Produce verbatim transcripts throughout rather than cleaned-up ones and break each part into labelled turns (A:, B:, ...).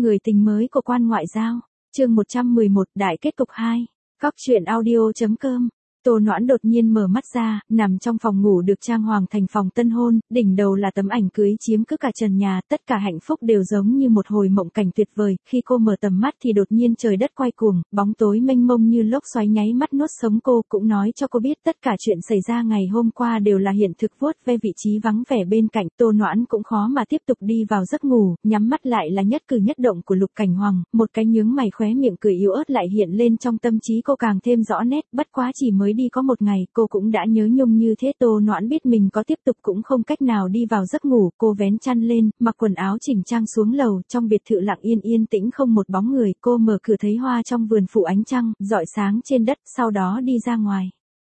A: Người tình mới của quan ngoại giao, chương một trăm mười một đại kết cục hai, Góc truyện audio.com. Tô Noãn đột nhiên mở mắt ra, nằm trong phòng ngủ được trang hoàng thành phòng tân hôn, đỉnh đầu là tấm ảnh cưới chiếm cứ cả trần nhà, tất cả hạnh phúc đều giống như một hồi mộng cảnh tuyệt vời, khi cô mở tầm mắt thì đột nhiên trời đất quay cuồng, bóng tối mênh mông như lốc xoáy nháy mắt nuốt sống cô, cũng nói cho cô biết tất cả chuyện xảy ra ngày hôm qua đều là hiện thực. Vuốt ve vị trí vắng vẻ bên cạnh, Tô Noãn cũng khó mà tiếp tục đi vào giấc ngủ, nhắm mắt lại là nhất cử nhất động của Lục Cảnh Hoàng, một cái nhướng mày khóe miệng cười yếu ớt lại hiện lên trong tâm trí cô càng thêm rõ nét, bất quá chỉ mới đi có một ngày, cô cũng đã nhớ nhung như thế. Tô Noãn biết mình có tiếp tục cũng không cách nào đi vào giấc ngủ, cô vén chăn lên, mặc quần áo chỉnh trang xuống lầu, trong biệt thự lặng yên yên tĩnh không một bóng người, cô mở cửa thấy hoa trong vườn phủ ánh trăng, rọi sáng trên đất, sau đó đi ra ngoài.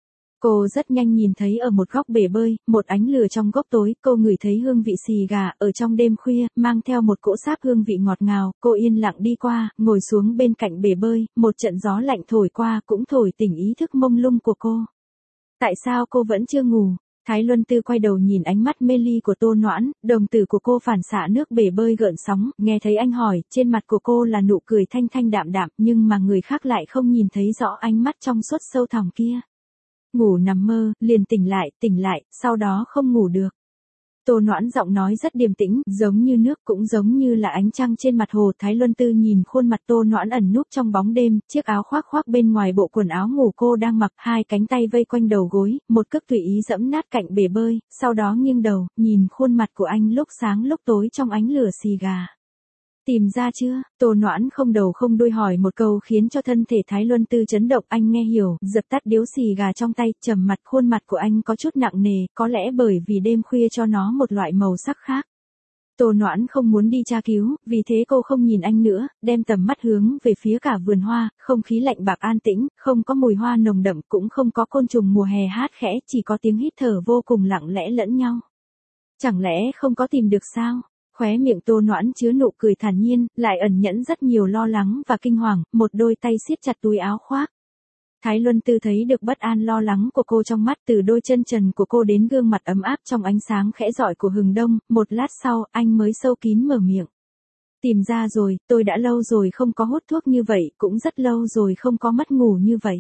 A: Cô rất nhanh nhìn thấy ở một góc bể bơi, một ánh lửa trong góc tối, cô ngửi thấy hương vị xì gà, ở trong đêm khuya, mang theo một cỗ sáp hương vị ngọt ngào, cô yên lặng đi qua, ngồi xuống bên cạnh bể bơi, một trận gió lạnh thổi qua cũng thổi tỉnh ý thức mông lung của cô. Tại sao cô vẫn chưa ngủ? Thái Luân Tư quay đầu nhìn ánh mắt mê ly của Tô Noãn, đồng tử của cô phản xạ nước bể bơi gợn sóng, nghe thấy anh hỏi, trên mặt của cô là nụ cười thanh thanh đạm đạm, nhưng mà người khác lại không nhìn thấy rõ ánh mắt trong suốt sâu thẳm kia. Ngủ nằm mơ, liền tỉnh lại, tỉnh lại, sau đó không ngủ được. Tô Noãn giọng nói rất điềm tĩnh, giống như nước cũng giống như là ánh trăng trên mặt hồ. Thái Luân Tư nhìn khuôn mặt Tô Noãn ẩn núp trong bóng đêm, chiếc áo khoác khoác bên ngoài bộ quần áo ngủ cô đang mặc, hai cánh tay vây quanh đầu gối, một cước tùy ý dẫm nát cạnh bể bơi, sau đó nghiêng đầu, nhìn khuôn mặt của anh lúc sáng lúc tối trong ánh lửa xì gà. Tìm ra chưa? Tô Noãn không đầu không đuôi hỏi một câu khiến cho thân thể Thái Luân Tư chấn động. Anh nghe hiểu, dập tắt điếu xì gà trong tay, trầm mặt, khuôn mặt của anh có chút nặng nề, có lẽ bởi vì đêm khuya cho nó một loại màu sắc khác. Tô Noãn không muốn đi tra cứu, vì thế cô không nhìn anh nữa, đem tầm mắt hướng về phía cả vườn hoa, không khí lạnh bạc an tĩnh, không có mùi hoa nồng đậm, cũng không có côn trùng mùa hè hát khẽ, chỉ có tiếng hít thở vô cùng lặng lẽ lẫn nhau. Chẳng lẽ không có tìm được sao? Khóe miệng Tô Noãn chứa nụ cười thản nhiên, lại ẩn nhẫn rất nhiều lo lắng và kinh hoàng, một đôi tay siết chặt túi áo khoác. Thái Luân Tư thấy được bất an lo lắng của cô trong mắt, từ đôi chân trần của cô đến gương mặt ấm áp trong ánh sáng khẽ rọi của hừng đông, một lát sau, anh mới sâu kín mở miệng. Tìm ra rồi, tôi đã lâu rồi không có hút thuốc như vậy, cũng rất lâu rồi không có mất ngủ như vậy.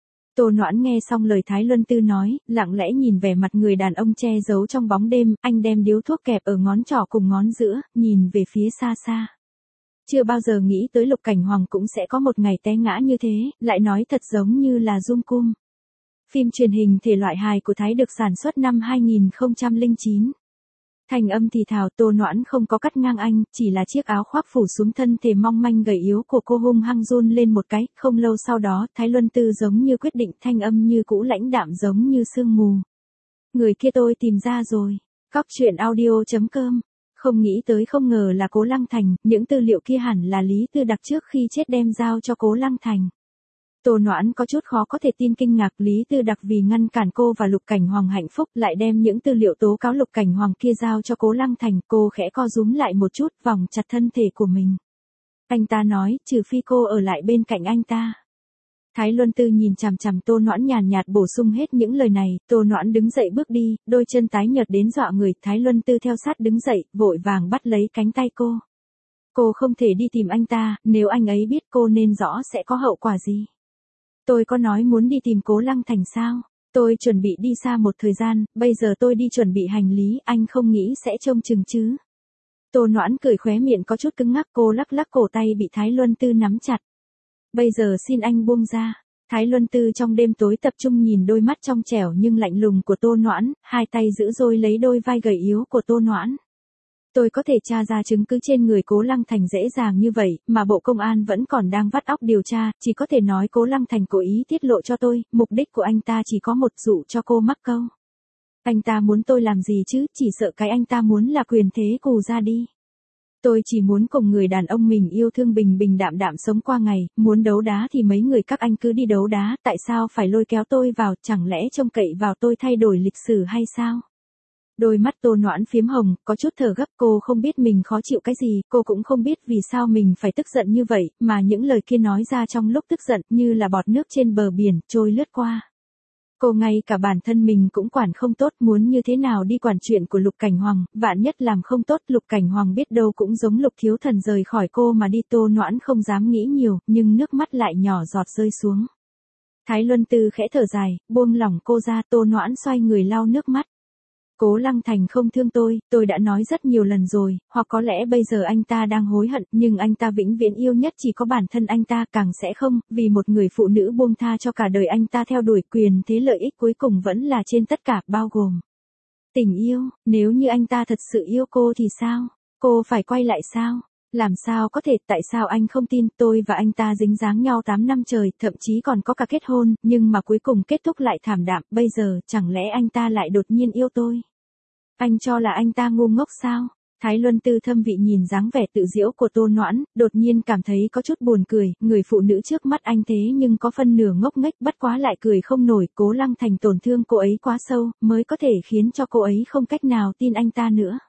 A: Tô Noãn nghe xong lời Thái Luân Tư nói, lặng lẽ nhìn vẻ mặt người đàn ông che giấu trong bóng đêm, anh đem điếu thuốc kẹp ở ngón trỏ cùng ngón giữa, nhìn về phía xa xa. Chưa bao giờ nghĩ tới Lục Cảnh Hoàng cũng sẽ có một ngày té ngã như thế, lại nói thật giống như là Dung Cung. Phim truyền hình thể loại hài của Thái được sản xuất năm hai nghìn không trăm lẻ chín. Thành âm thì thào. Tô Noãn không có cắt ngang anh, chỉ là chiếc áo khoác phủ xuống thân thể mong manh gầy yếu của cô hung hăng run lên một cái, không lâu sau đó, Thái Luân Tư giống như quyết định, thanh âm như cũ lãnh đạm giống như sương mù. Người kia tôi tìm ra rồi. Góc truyện audio.com. Không nghĩ tới không ngờ là Cố Lăng Thành, những tư liệu kia hẳn là Lý Tư Đặc trước khi chết đem giao cho Cố Lăng Thành. Tô Noãn có chút khó có thể tin, kinh ngạc, Lý Tư Đặc vì ngăn cản cô và Lục Cảnh Hoàng hạnh phúc lại đem những tư liệu tố cáo Lục Cảnh Hoàng kia giao cho Cố Lăng Thành. Cô khẽ co rúm lại một chút, vòng chặt thân thể của mình. Anh ta nói, trừ phi cô ở lại bên cạnh anh ta. Thái Luân Tư nhìn chằm chằm Tô Noãn nhàn nhạt bổ sung hết những lời này. Tô Noãn đứng dậy bước đi, đôi chân tái nhợt đến dọa người. Thái Luân Tư theo sát đứng dậy, vội vàng bắt lấy cánh tay cô. Cô không thể đi tìm anh ta, nếu anh ấy biết cô nên rõ sẽ có hậu quả gì. Tôi có nói muốn đi tìm Cố Lăng Thành sao? Tôi chuẩn bị đi xa một thời gian, bây giờ tôi đi chuẩn bị hành lý, anh không nghĩ sẽ trông chừng chứ? Tô Noãn cười, khóe miệng có chút cứng ngắc, cô lắc lắc cổ tay bị Thái Luân Tư nắm chặt. Bây giờ xin anh buông ra. Thái Luân Tư trong đêm tối tập trung nhìn đôi mắt trong trẻo nhưng lạnh lùng của Tô Noãn, hai tay giữ dôi lấy đôi vai gầy yếu của Tô Noãn. Tôi có thể tra ra chứng cứ trên người Cố Lăng Thành dễ dàng như vậy, mà Bộ Công an vẫn còn đang vắt óc điều tra, chỉ có thể nói Cố Lăng Thành cố ý tiết lộ cho tôi, mục đích của anh ta chỉ có một, dụ cho cô mắc câu. Anh ta muốn tôi làm gì chứ, chỉ sợ cái anh ta muốn là quyền thế cù ra đi. Tôi chỉ muốn cùng người đàn ông mình yêu thương bình bình đạm đạm sống qua ngày, muốn đấu đá thì mấy người các anh cứ đi đấu đá, tại sao phải lôi kéo tôi vào, chẳng lẽ trông cậy vào tôi thay đổi lịch sử hay sao? Đôi mắt Tô Noãn phiếm hồng, có chút thở gấp, cô không biết mình khó chịu cái gì, cô cũng không biết vì sao mình phải tức giận như vậy, mà những lời kia nói ra trong lúc tức giận như là bọt nước trên bờ biển, trôi lướt qua. Cô ngay cả bản thân mình cũng quản không tốt, muốn như thế nào đi quản chuyện của Lục Cảnh Hoàng, vạn nhất làm không tốt Lục Cảnh Hoàng biết đâu cũng giống Lục Thiếu Thần rời khỏi cô mà đi. Tô Noãn không dám nghĩ nhiều, nhưng nước mắt lại nhỏ giọt rơi xuống. Thái Luân Tư khẽ thở dài, buông lỏng cô ra. Tô Noãn xoay người lau nước mắt. Cố Lăng Thành không thương tôi, tôi đã nói rất nhiều lần rồi, hoặc có lẽ bây giờ anh ta đang hối hận, nhưng anh ta vĩnh viễn yêu nhất chỉ có bản thân anh ta, càng sẽ không, vì một người phụ nữ buông tha cho cả đời anh ta theo đuổi. Quyền thế lợi ích cuối cùng vẫn là trên tất cả, bao gồm tình yêu. Nếu như anh ta thật sự yêu cô thì sao? Cô phải quay lại sao? Làm sao có thể, tại sao anh không tin? Tôi và anh ta dính dáng nhau tám năm trời, thậm chí còn có cả kết hôn, nhưng mà cuối cùng kết thúc lại thảm đạm. Bây giờ, chẳng lẽ anh ta lại đột nhiên yêu tôi? Anh cho là anh ta ngu ngốc sao? Thái Luân Tư thâm vị nhìn dáng vẻ tự giễu của Tô Noãn, đột nhiên cảm thấy có chút buồn cười. Người phụ nữ trước mắt anh thế nhưng có phân nửa ngốc nghếch, bất quá lại cười không nổi. Cố Lăng Thành tổn thương cô ấy quá sâu, mới có thể khiến cho cô ấy không cách nào tin anh ta nữa.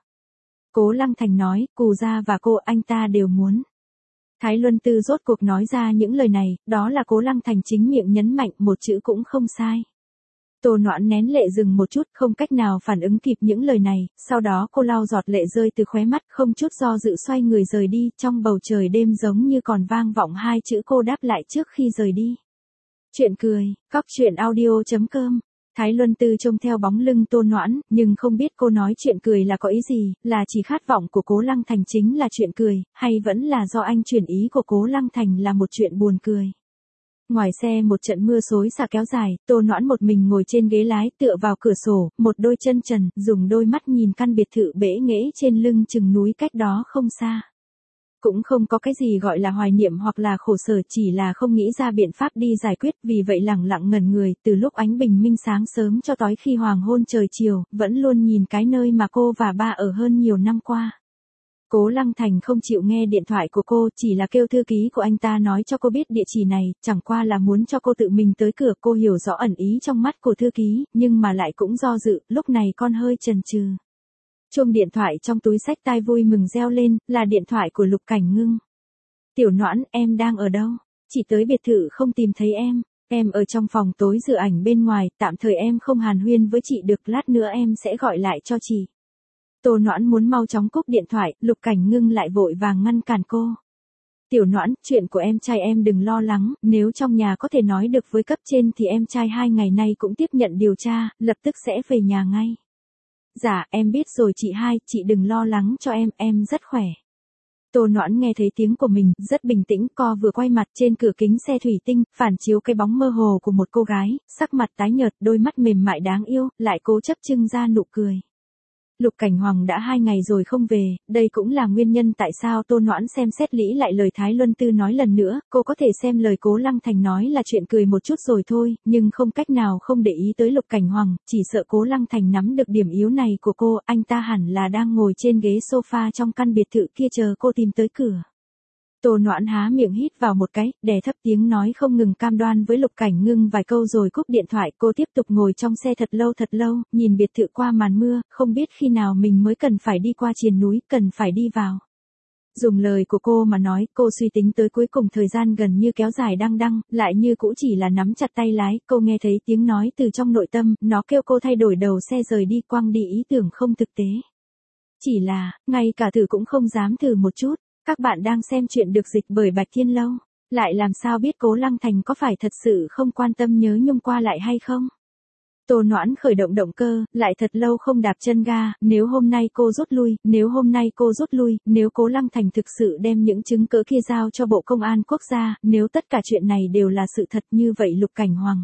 A: Cố Lăng Thành nói, Cù gia và cô anh ta đều muốn. Thái Luân Tư rốt cuộc nói ra những lời này, đó là Cố Lăng Thành chính miệng nhấn mạnh, một chữ cũng không sai. Tô Noãn nén lệ dừng một chút, không cách nào phản ứng kịp những lời này, sau đó cô lau giọt lệ rơi từ khóe mắt, không chút do dự xoay người rời đi. Trong bầu trời đêm giống như còn vang vọng hai chữ cô đáp lại trước khi rời đi. Chuyện cười, cóc truyện audio chấm com. Thái Luân Tư trông theo bóng lưng Tô Noãn, nhưng không biết cô nói chuyện cười là có ý gì, là chỉ khát vọng của Cố Lăng Thành chính là chuyện cười, hay vẫn là do anh chuyển ý của Cố Lăng Thành là một chuyện buồn cười. Ngoài xe một trận mưa xối xả kéo dài, Tô Noãn một mình ngồi trên ghế lái tựa vào cửa sổ, một đôi chân trần, dùng đôi mắt nhìn căn biệt thự bể nghễ trên lưng chừng núi cách đó không xa. Cũng không có cái gì gọi là hoài niệm hoặc là khổ sở, chỉ là không nghĩ ra biện pháp đi giải quyết, vì vậy lẳng lặng ngẩn người, từ lúc ánh bình minh sáng sớm cho tới khi hoàng hôn trời chiều, vẫn luôn nhìn cái nơi mà cô và ba ở hơn nhiều năm qua. Cố Lăng Thành không chịu nghe điện thoại của cô, chỉ là kêu thư ký của anh ta nói cho cô biết địa chỉ này, chẳng qua là muốn cho cô tự mình tới cửa. Cô hiểu rõ ẩn ý trong mắt của thư ký, nhưng mà lại cũng do dự, lúc này con hơi chần chừ. Chuông điện thoại trong túi xách tai vui mừng reo lên, là điện thoại của Lục Cảnh Ngưng. Tiểu Noãn, em đang ở đâu? Chị tới biệt thự không tìm thấy em. Em ở trong phòng tối dự ảnh bên ngoài, tạm thời em không hàn huyên với chị được, lát nữa em sẽ gọi lại cho chị. Tô Noãn muốn mau chóng cúp điện thoại, Lục Cảnh Ngưng lại vội vàng ngăn cản cô. Tiểu Noãn, chuyện của em trai em đừng lo lắng, nếu trong nhà có thể nói được với cấp trên thì em trai hai ngày nay cũng tiếp nhận điều tra, lập tức sẽ về nhà ngay. Dạ, em biết rồi chị hai, chị đừng lo lắng cho em, em rất khỏe. Tô Noãn nghe thấy tiếng của mình, rất bình tĩnh, co vừa quay mặt, trên cửa kính xe thủy tinh, phản chiếu cái bóng mơ hồ của một cô gái, sắc mặt tái nhợt, đôi mắt mềm mại đáng yêu, lại cố chấp trưng ra nụ cười. Lục Cảnh Hoàng đã hai ngày rồi không về, đây cũng là nguyên nhân tại sao Tô Noãn xem xét lý lại lời Thái Luân Tư nói lần nữa. Cô có thể xem lời Cố Lăng Thành nói là chuyện cười một chút rồi thôi, nhưng không cách nào không để ý tới Lục Cảnh Hoàng, chỉ sợ Cố Lăng Thành nắm được điểm yếu này của cô, anh ta hẳn là đang ngồi trên ghế sofa trong căn biệt thự kia chờ cô tìm tới cửa. Tô Noãn há miệng hít vào một cái, đè thấp tiếng nói không ngừng cam đoan với Lục Cảnh Ngưng vài câu rồi cúp điện thoại. Cô tiếp tục ngồi trong xe thật lâu thật lâu, nhìn biệt thự qua màn mưa, không biết khi nào mình mới cần phải đi qua triền núi, cần phải đi vào. Dùng lời của cô mà nói, cô suy tính tới cuối cùng thời gian gần như kéo dài đăng đăng, lại như cũ chỉ là nắm chặt tay lái. Cô nghe thấy tiếng nói từ trong nội tâm, nó kêu cô thay đổi đầu xe rời đi, quăng đi ý tưởng không thực tế. Chỉ là, ngay cả thử cũng không dám thử một chút. Các bạn đang xem chuyện được dịch bởi Bạch Thiên Lâu. Lại làm sao biết Cố Lăng Thành có phải thật sự không quan tâm nhớ nhung qua lại hay không? Tô Noãn khởi động động cơ, lại thật lâu không đạp chân ga. Nếu hôm nay cô rút lui, nếu hôm nay cô rút lui, nếu Cố Lăng Thành thực sự đem những chứng cớ kia giao cho Bộ Công an Quốc gia, nếu tất cả chuyện này đều là sự thật như vậy Lục Cảnh Hoàng.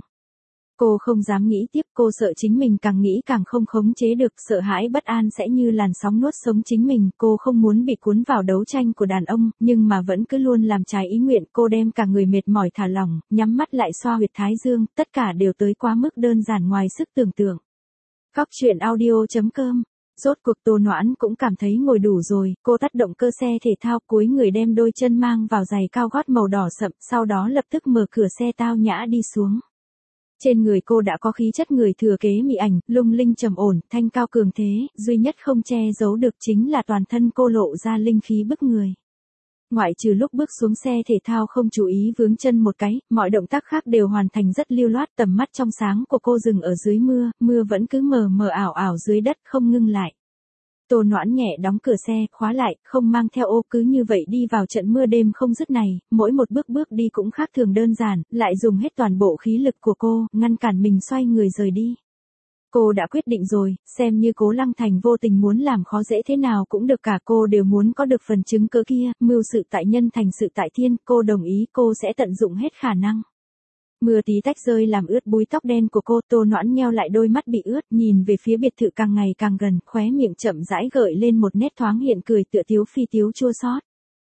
A: Cô không dám nghĩ tiếp, cô sợ chính mình càng nghĩ càng không khống chế được, sợ hãi bất an sẽ như làn sóng nuốt sống chính mình. Cô không muốn bị cuốn vào đấu tranh của đàn ông, nhưng mà vẫn cứ luôn làm trái ý nguyện. Cô đem cả người mệt mỏi thả lỏng, nhắm mắt lại xoa huyệt thái dương, tất cả đều tới quá mức đơn giản ngoài sức tưởng tượng. Cóc truyện audio chấm com. Rốt cuộc Tô Noãn cũng cảm thấy ngồi đủ rồi, cô tắt động cơ xe thể thao, cúi người đem đôi chân mang vào giày cao gót màu đỏ sậm, sau đó lập tức mở cửa xe tao nhã đi xuống. Trên người cô đã có khí chất người thừa kế mỹ ảnh, lung linh trầm ổn, thanh cao cường thế, duy nhất không che giấu được chính là toàn thân cô lộ ra linh khí bức người. ngoại trừ lúc bước xuống xe thể thao không chú ý vướng chân một cái, mọi động tác khác đều hoàn thành rất lưu loát. Tầm mắt trong sáng của cô dừng ở dưới mưa, mưa vẫn cứ mờ mờ ảo ảo dưới đất không ngưng lại. Tô Noãn nhẹ đóng cửa xe, khóa lại, không mang theo ô, cứ như vậy đi vào trận mưa đêm không dứt này, mỗi một bước bước đi cũng khác thường đơn giản, lại dùng hết toàn bộ khí lực của cô, ngăn cản mình xoay người rời đi. Cô đã quyết định rồi, xem như Cố Lăng Thành vô tình muốn làm khó dễ thế nào cũng được cả, cô đều muốn có được phần chứng cớ kia, mưu sự tại nhân thành sự tại thiên, cô đồng ý cô sẽ tận dụng hết khả năng. Mưa tí tách rơi làm ướt búi tóc đen của cô, Tô Noãn nheo lại đôi mắt bị ướt, nhìn về phía biệt thự càng ngày càng gần, khóe miệng chậm rãi gợi lên một nét thoáng hiện cười tựa tiếu phi tiếu chua xót.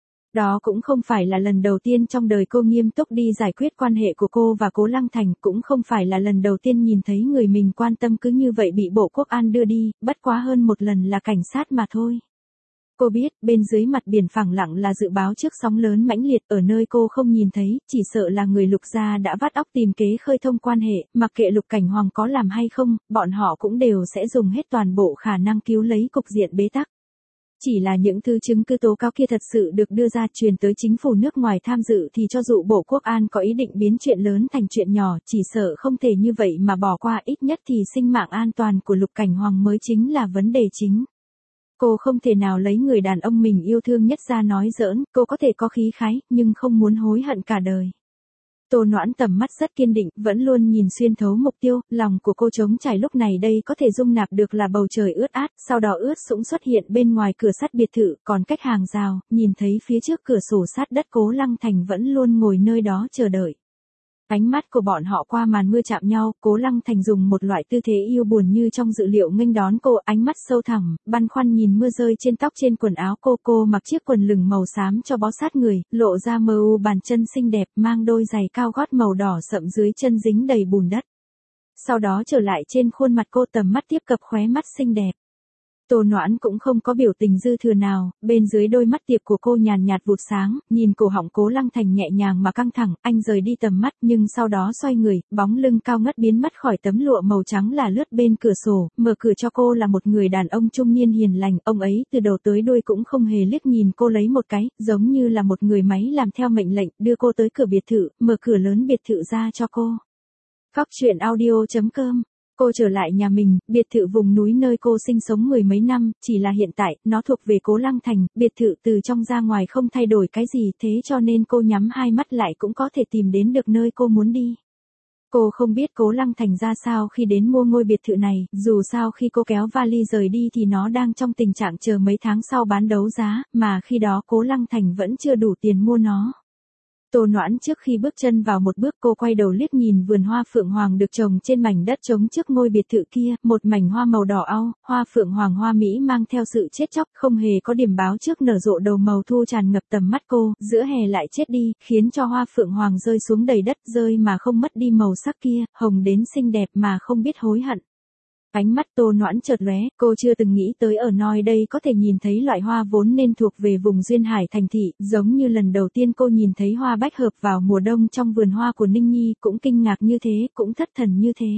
A: Đó cũng không phải là lần đầu tiên trong đời cô nghiêm túc đi giải quyết quan hệ của cô và Cố Lăng Thành, cũng không phải là lần đầu tiên nhìn thấy người mình quan tâm cứ như vậy bị Bộ Quốc an đưa đi, bất quá hơn một lần là cảnh sát mà thôi. Cô biết, bên dưới mặt biển phẳng lặng là dự báo trước sóng lớn mãnh liệt, ở nơi cô không nhìn thấy, chỉ sợ là người Lục gia đã vắt óc tìm kế khơi thông quan hệ, mặc kệ Lục Cảnh Hoàng có làm hay không, bọn họ cũng đều sẽ dùng hết toàn bộ khả năng cứu lấy cục diện bế tắc. Chỉ là những thứ chứng cứ tố cáo kia thật sự được đưa ra truyền tới chính phủ nước ngoài tham dự thì cho dù Bộ Quốc an có ý định biến chuyện lớn thành chuyện nhỏ, chỉ sợ không thể như vậy mà bỏ qua, ít nhất thì sinh mạng an toàn của Lục Cảnh Hoàng mới chính là vấn đề chính. Cô không thể nào lấy người đàn ông mình yêu thương nhất ra nói giỡn, cô có thể có khí khái, nhưng không muốn hối hận cả đời. Tô Noãn tầm mắt rất kiên định, vẫn luôn nhìn xuyên thấu mục tiêu, lòng của cô trống trải lúc này đây có thể dung nạp được là bầu trời ướt át, sau đó ướt sũng xuất hiện bên ngoài cửa sắt biệt thự, còn cách hàng rào, nhìn thấy phía trước cửa sổ sát đất Cố Lăng Thành vẫn luôn ngồi nơi đó chờ đợi. Ánh mắt của bọn họ qua màn mưa chạm nhau, Cố Lăng Thành dùng một loại tư thế yêu buồn như trong dự liệu nghênh đón cô, ánh mắt sâu thẳm, băn khoăn nhìn mưa rơi trên tóc trên quần áo cô, cô mặc chiếc quần lửng màu xám cho bó sát người, lộ ra mờ u bàn chân xinh đẹp, mang đôi giày cao gót màu đỏ sậm dưới chân dính đầy bùn đất. Sau đó trở lại trên khuôn mặt cô, tầm mắt tiếp cận khóe mắt xinh đẹp. Tô Noãn cũng không có biểu tình dư thừa nào, bên dưới đôi mắt tiệp của cô nhàn nhạt vụt sáng, nhìn cổ họng Cố Lăng Thành nhẹ nhàng mà căng thẳng, anh rời đi tầm mắt nhưng sau đó xoay người, bóng lưng cao ngất biến mất khỏi tấm lụa màu trắng là lướt bên cửa sổ, mở cửa cho cô là một người đàn ông trung niên hiền lành, ông ấy từ đầu tới đuôi cũng không hề liếc nhìn cô lấy một cái, giống như là một người máy làm theo mệnh lệnh, đưa cô tới cửa biệt thự, mở cửa lớn biệt thự ra cho cô. Cóc truyện audio chấm com. Cô trở lại nhà mình, biệt thự vùng núi nơi cô sinh sống mười mấy năm, chỉ là hiện tại, nó thuộc về Cố Lăng Thành, biệt thự từ trong ra ngoài không thay đổi cái gì, thế cho nên cô nhắm hai mắt lại cũng có thể tìm đến được nơi cô muốn đi. Cô không biết Cố Lăng Thành ra sao khi đến mua ngôi biệt thự này, dù sao khi cô kéo vali rời đi thì nó đang trong tình trạng chờ mấy tháng sau bán đấu giá, mà khi đó Cố Lăng Thành vẫn chưa đủ tiền mua nó. Tô Noãn trước khi bước chân vào một bước cô quay đầu liếc nhìn vườn hoa phượng hoàng được trồng trên mảnh đất trống trước ngôi biệt thự kia, một mảnh hoa màu đỏ au, hoa phượng hoàng hoa mỹ mang theo sự chết chóc, không hề có điểm báo trước nở rộ đầu màu thu tràn ngập tầm mắt cô, giữa hè lại chết đi, khiến cho hoa phượng hoàng rơi xuống đầy đất, rơi mà không mất đi màu sắc kia, hồng đến xinh đẹp mà không biết hối hận. Ánh mắt Tô Noãn chợt lóe, cô chưa từng nghĩ tới ở nơi đây có thể nhìn thấy loại hoa vốn nên thuộc về vùng duyên hải thành thị, giống như lần đầu tiên cô nhìn thấy hoa bách hợp vào mùa đông trong vườn hoa của Ninh Nhi, cũng kinh ngạc như thế, cũng thất thần như thế.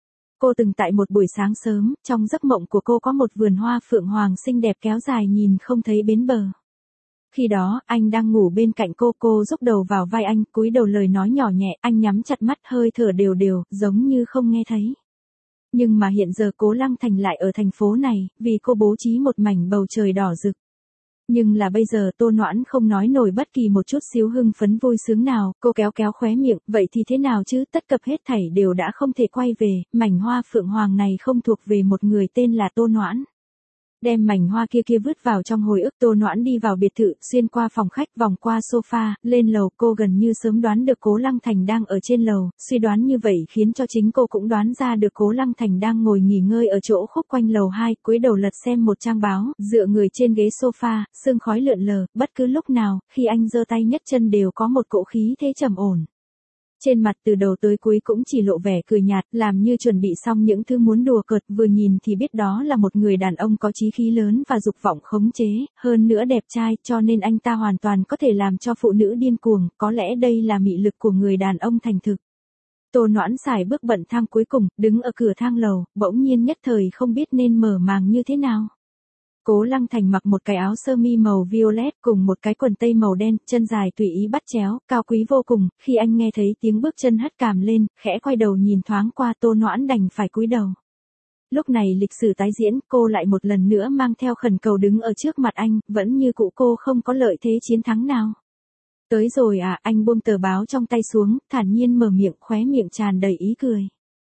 A: Cô từng tại một buổi sáng sớm, trong giấc mộng của cô có một vườn hoa phượng hoàng xinh đẹp kéo dài nhìn không thấy bến bờ. Khi đó, anh đang ngủ bên cạnh cô, cô rúc đầu vào vai anh, cúi đầu lời nói nhỏ nhẹ, anh nhắm chặt mắt hơi thở đều đều, giống như không nghe thấy. Nhưng mà hiện giờ Cố Lăng Thành lại ở thành phố này, vì cô bố trí một mảnh bầu trời đỏ rực. Nhưng là bây giờ Tô Noãn không nói nổi bất kỳ một chút xíu hưng phấn vui sướng nào, cô kéo kéo khóe miệng, vậy thì thế nào chứ, tất cập hết thảy đều đã không thể quay về, mảnh hoa phượng hoàng này không thuộc về một người tên là Tô Noãn. Đem mảnh hoa kia kia vứt vào trong hồi ức, Tô Noãn đi vào biệt thự, xuyên qua phòng khách, vòng qua sofa, lên lầu, cô gần như sớm đoán được Cố Lăng Thành đang ở trên lầu, suy đoán như vậy khiến cho chính cô cũng đoán ra được Cố Lăng Thành đang ngồi nghỉ ngơi ở chỗ khúc quanh lầu hai, cúi đầu lật xem một trang báo, dựa người trên ghế sofa, sương khói lượn lờ, bất cứ lúc nào, khi anh giơ tay nhấc chân đều có một cỗ khí thế trầm ổn. Trên mặt từ đầu tới cuối cũng chỉ lộ vẻ cười nhạt, làm như chuẩn bị xong những thứ muốn đùa cợt, vừa nhìn thì biết đó là một người đàn ông có chí khí lớn và dục vọng khống chế, hơn nữa đẹp trai, cho nên anh ta hoàn toàn có thể làm cho phụ nữ điên cuồng, có lẽ đây là mị lực của người đàn ông thành thực. Tô Noãn xài bước bận thang cuối cùng, đứng ở cửa thang lầu, bỗng nhiên nhất thời không biết nên mở màng như thế nào. Cố Lăng Thành mặc một cái áo sơ mi màu violet cùng một cái quần tây màu đen, chân dài tùy ý bắt chéo, cao quý vô cùng, khi anh nghe thấy tiếng bước chân hất cằm lên, khẽ quay đầu nhìn thoáng qua Tô Noãn đành phải cúi đầu. Lúc này lịch sử tái diễn, cô lại một lần nữa mang theo khẩn cầu đứng ở trước mặt anh, vẫn như cũ cô không có lợi thế chiến thắng nào. Tới rồi à, anh buông tờ báo trong tay xuống, thản nhiên mở miệng, khóe miệng tràn đầy ý cười.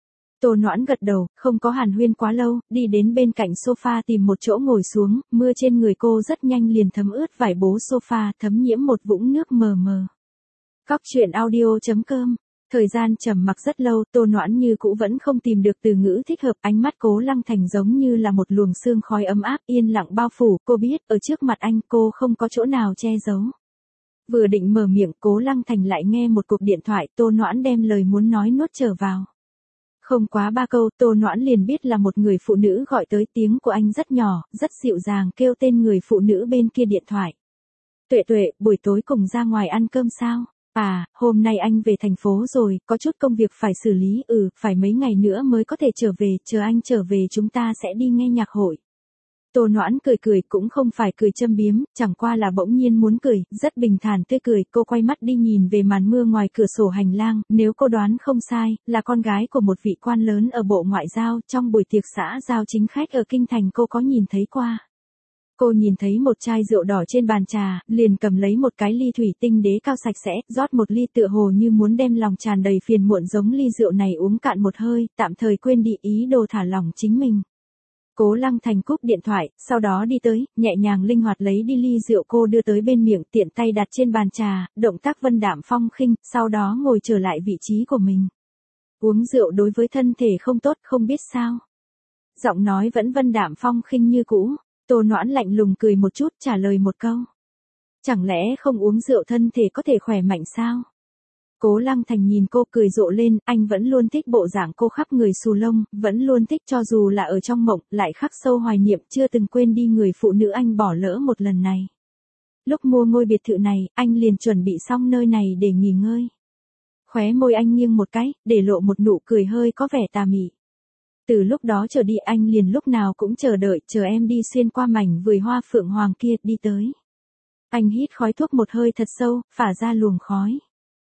A: Tô Noãn gật đầu, không có hàn huyên quá lâu, đi đến bên cạnh sofa tìm một chỗ ngồi xuống, mưa trên người cô rất nhanh liền thấm ướt vải bố sofa, thấm nhiễm một vũng nước mờ mờ. Cóc truyện audio chấm com. Thời gian trầm mặc rất lâu, Tô Noãn như cũ vẫn không tìm được từ ngữ thích hợp, ánh mắt Cố Lăng Thành giống như là một luồng sương khói ấm áp yên lặng bao phủ, cô biết, ở trước mặt anh cô không có chỗ nào che giấu. Vừa định mở miệng, Cố Lăng Thành lại nghe một cuộc điện thoại, Tô Noãn đem lời muốn nói nuốt trở vào. Không quá ba câu, Tô Noãn liền biết là một người phụ nữ gọi tới, tiếng của anh rất nhỏ, rất dịu dàng, kêu tên người phụ nữ bên kia điện thoại. Tuệ Tuệ, buổi tối cùng ra ngoài ăn cơm sao? À, hôm nay anh về thành phố rồi, có chút công việc phải xử lý, ừ, phải mấy ngày nữa mới có thể trở về, chờ anh trở về chúng ta sẽ đi nghe nhạc hội. Tô Noãn cười cười, cũng không phải cười châm biếm, chẳng qua là bỗng nhiên muốn cười, rất bình thản tươi cười, cô quay mắt đi nhìn về màn mưa ngoài cửa sổ hành lang, nếu cô đoán không sai, là con gái của một vị quan lớn ở Bộ Ngoại giao, trong buổi tiệc xã giao chính khách ở Kinh Thành cô có nhìn thấy qua. Cô nhìn thấy một chai rượu đỏ trên bàn trà, liền cầm lấy một cái ly thủy tinh đế cao sạch sẽ, rót một ly tựa hồ như muốn đem lòng tràn đầy phiền muộn giống ly rượu này uống cạn một hơi, tạm thời quên đi ý đồ thả lỏng chính mình. Cố Lăng Thành cúp điện thoại, sau đó đi tới, nhẹ nhàng linh hoạt lấy đi ly rượu cô đưa tới bên miệng, tiện tay đặt trên bàn trà, động tác vân đạm phong khinh, sau đó ngồi trở lại vị trí của mình. Uống rượu đối với thân thể không tốt, không biết sao. Giọng nói vẫn vân đạm phong khinh như cũ. Tô Noãn lạnh lùng cười một chút, trả lời một câu. Chẳng lẽ không uống rượu thân thể có thể khỏe mạnh sao? Cố Lăng Thành nhìn cô cười rộ lên, anh vẫn luôn thích bộ dạng cô khắp người xù lông, vẫn luôn thích cho dù là ở trong mộng, lại khắc sâu hoài niệm, chưa từng quên đi người phụ nữ anh bỏ lỡ một lần này. Lúc mua ngôi biệt thự này, anh liền chuẩn bị xong nơi này để nghỉ ngơi. Khóe môi anh nghiêng một cái, để lộ một nụ cười hơi có vẻ tà mị. Từ lúc đó trở đi anh liền lúc nào cũng chờ đợi, chờ em đi xuyên qua mảnh vườn hoa phượng hoàng kia, đi tới. Anh hít khói thuốc một hơi thật sâu, phả ra luồng khói.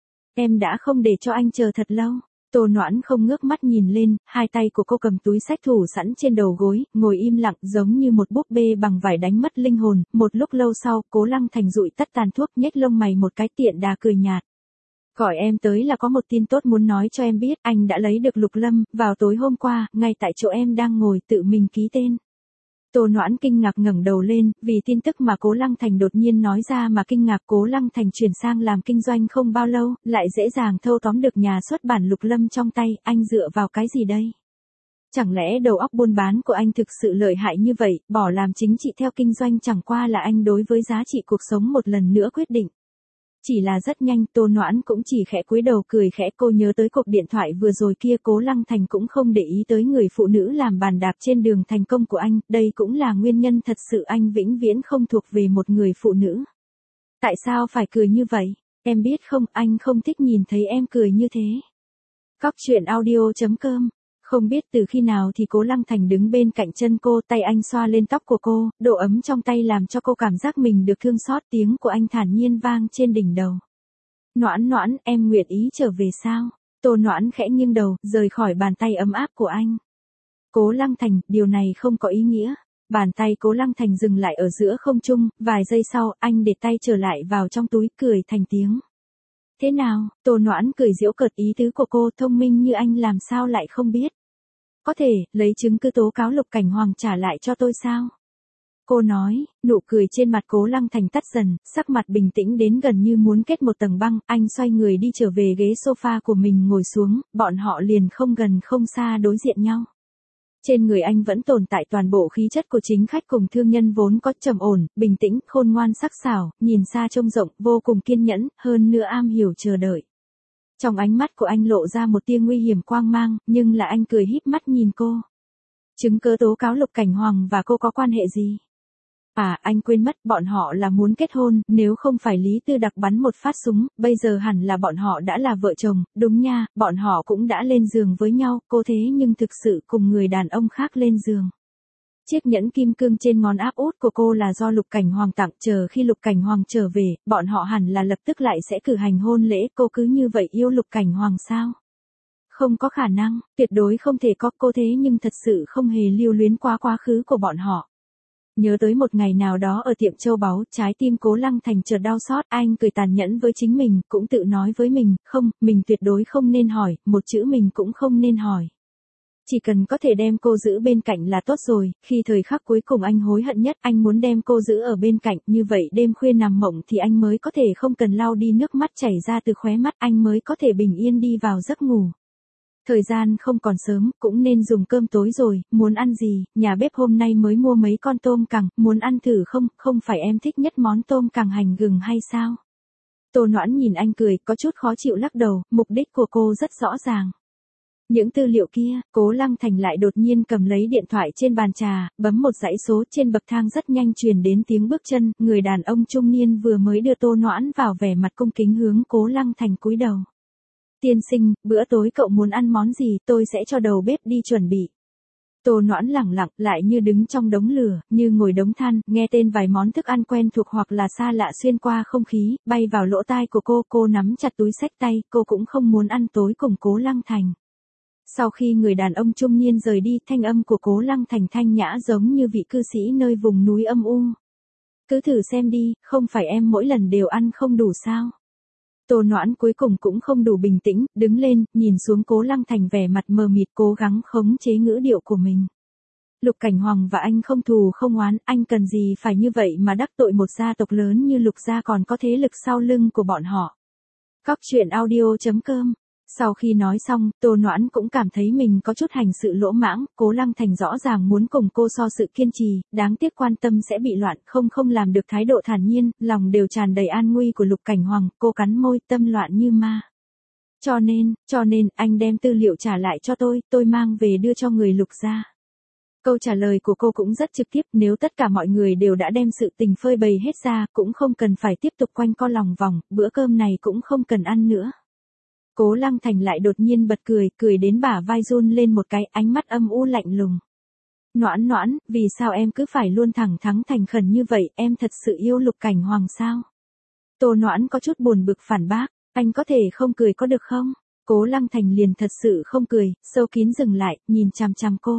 A: Em đã không để cho anh chờ thật lâu. Tô Noãn không ngước mắt nhìn lên, hai tay của cô cầm túi xách thủ sẵn trên đầu gối, ngồi im lặng giống như một búp bê bằng vải đánh mất linh hồn. Một lúc lâu sau, Cố Lăng Thành dụi tắt tàn thuốc, nhếch lông mày một cái, tiện đà cười nhạt. Gọi em tới là có một tin tốt muốn nói cho em biết, anh đã lấy được Lục Lâm, vào tối hôm qua, ngay tại chỗ em đang ngồi, tự mình ký tên. Tô Noãn kinh ngạc ngẩng đầu lên, vì tin tức mà Cố Lăng Thành đột nhiên nói ra mà kinh ngạc. Cố Lăng Thành chuyển sang làm kinh doanh không bao lâu, lại dễ dàng thâu tóm được nhà xuất bản Lục Lâm trong tay, anh dựa vào cái gì đây? Chẳng lẽ đầu óc buôn bán của anh thực sự lợi hại như vậy, bỏ làm chính trị theo kinh doanh chẳng qua là anh đối với giá trị cuộc sống một lần nữa quyết định. Chỉ là rất nhanh, Tô Noãn cũng chỉ khẽ cúi đầu cười khẽ, cô nhớ tới cuộc điện thoại vừa rồi kia, Cố Lăng Thành cũng không để ý tới người phụ nữ làm bàn đạp trên đường thành công của anh, đây cũng là nguyên nhân thật sự anh vĩnh viễn không thuộc về một người phụ nữ. Tại sao phải cười như vậy? Em biết không, anh không thích nhìn thấy em cười như thế. Cóc truyện audio chấm com. Không biết từ khi nào thì Cố Lăng Thành đứng bên cạnh chân cô, tay anh xoa lên tóc của cô, độ ấm trong tay làm cho cô cảm giác mình được thương xót, tiếng của anh thản nhiên vang trên đỉnh đầu. Noãn Noãn, em nguyện ý trở về sao? Tô Noãn khẽ nghiêng đầu, rời khỏi bàn tay ấm áp của anh. Cố Lăng Thành, điều này không có ý nghĩa. Bàn tay Cố Lăng Thành dừng lại ở giữa không trung, vài giây sau, anh để tay trở lại vào trong túi, cười thành tiếng. Thế nào? Tô Noãn cười giễu cợt, ý tứ của cô, thông minh như anh làm sao lại không biết? Có thể, lấy chứng cứ tố cáo Lục Cảnh Hoàng trả lại cho tôi sao? Cô nói, nụ cười trên mặt Cố Lăng Thành tắt dần, sắc mặt bình tĩnh đến gần như muốn kết một tầng băng, anh xoay người đi trở về ghế sofa của mình ngồi xuống, bọn họ liền không gần không xa đối diện nhau. Trên người anh vẫn tồn tại toàn bộ khí chất của chính khách cùng thương nhân vốn có, trầm ổn, bình tĩnh, khôn ngoan sắc sảo, nhìn xa trông rộng, vô cùng kiên nhẫn, hơn nữa am hiểu chờ đợi. Trong ánh mắt của anh lộ ra một tia nguy hiểm quang mang, nhưng là anh cười híp mắt nhìn cô. Chứng cứ tố cáo Lục Cảnh Hoàng và cô có quan hệ gì? À, anh quên mất, bọn họ là muốn kết hôn, nếu không phải Lý Tư Đặc bắn một phát súng, bây giờ hẳn là bọn họ đã là vợ chồng, đúng nha, bọn họ cũng đã lên giường với nhau, cô thế nhưng thực sự cùng người đàn ông khác lên giường. Chiếc nhẫn kim cương trên ngón áp út của cô là do Lục Cảnh Hoàng tặng, chờ khi Lục Cảnh Hoàng trở về, bọn họ hẳn là lập tức lại sẽ cử hành hôn lễ, cô cứ như vậy yêu Lục Cảnh Hoàng sao? Không có khả năng, tuyệt đối không thể có, cô thế nhưng thật sự không hề lưu luyến quá quá khứ của bọn họ. Nhớ tới một ngày nào đó ở tiệm châu báu, trái tim Cố Lăng Thành chợt đau xót, anh cười tàn nhẫn với chính mình, cũng tự nói với mình, không, mình tuyệt đối không nên hỏi, một chữ mình cũng không nên hỏi. Chỉ cần có thể đem cô giữ bên cạnh là tốt rồi, khi thời khắc cuối cùng anh hối hận nhất, anh muốn đem cô giữ ở bên cạnh, như vậy đêm khuya nằm mộng thì anh mới có thể không cần lau đi nước mắt chảy ra từ khóe mắt, anh mới có thể bình yên đi vào giấc ngủ. Thời gian không còn sớm, cũng nên dùng cơm tối rồi, muốn ăn gì, nhà bếp hôm nay mới mua mấy con tôm càng, muốn ăn thử không, không phải em thích nhất món tôm càng hành gừng hay sao? Tô Noãn nhìn anh cười, có chút khó chịu lắc đầu, mục đích của cô rất rõ ràng. Những tư liệu kia, Cố Lăng Thành lại đột nhiên cầm lấy điện thoại trên bàn trà, bấm một dãy số trên bậc thang rất nhanh truyền đến tiếng bước chân, người đàn ông trung niên vừa mới đưa Tô Noãn vào vẻ mặt cung kính hướng Cố Lăng Thành cúi đầu. Tiên sinh, bữa tối cậu muốn ăn món gì, tôi sẽ cho đầu bếp đi chuẩn bị. Tô Noãn lẳng lặng, lại như đứng trong đống lửa, như ngồi đống than, nghe tên vài món thức ăn quen thuộc hoặc là xa lạ xuyên qua không khí, bay vào lỗ tai của cô, cô nắm chặt túi xách tay, cô cũng không muốn ăn tối cùng Cố Lăng Thành. Sau khi người đàn ông trung niên rời đi, thanh âm của Cố Lăng Thành thanh nhã giống như vị cư sĩ nơi vùng núi âm u. Cứ thử xem đi, không phải em mỗi lần đều ăn không đủ sao? Tô Noãn cuối cùng cũng không đủ bình tĩnh, đứng lên, nhìn xuống Cố Lăng Thành vẻ mặt mờ mịt cố gắng khống chế ngữ điệu của mình. Lục Cảnh Hoàng và anh không thù không oán, anh cần gì phải như vậy mà đắc tội một gia tộc lớn như Lục gia còn có thế lực sau lưng của bọn họ. Cóc truyện audio chấm com. Sau khi nói xong, Tô Noãn cũng cảm thấy mình có chút hành sự lỗ mãng, Cố Lăng Thành rõ ràng muốn cùng cô so sự kiên trì, đáng tiếc quan tâm sẽ bị loạn, không không làm được thái độ thản nhiên, lòng đều tràn đầy an nguy của Lục Cảnh Hoàng, cô cắn môi, tâm loạn như ma. Cho nên, cho nên, anh đem tư liệu trả lại cho tôi, tôi mang về đưa cho người Lục gia. Câu trả lời của cô cũng rất trực tiếp, nếu tất cả mọi người đều đã đem sự tình phơi bày hết ra, cũng không cần phải tiếp tục quanh co lòng vòng, bữa cơm này cũng không cần ăn nữa. Cố Lăng Thành lại đột nhiên bật cười, cười đến bả vai run lên một cái, ánh mắt âm u lạnh lùng. Noãn Noãn, vì sao em cứ phải luôn thẳng thắn thành khẩn như vậy, em thật sự yêu Lục Cảnh Hoàng sao? Tô Noãn có chút buồn bực phản bác, anh có thể không cười có được không? Cố Lăng Thành liền thật sự không cười, sâu kín dừng lại, nhìn chằm chằm cô.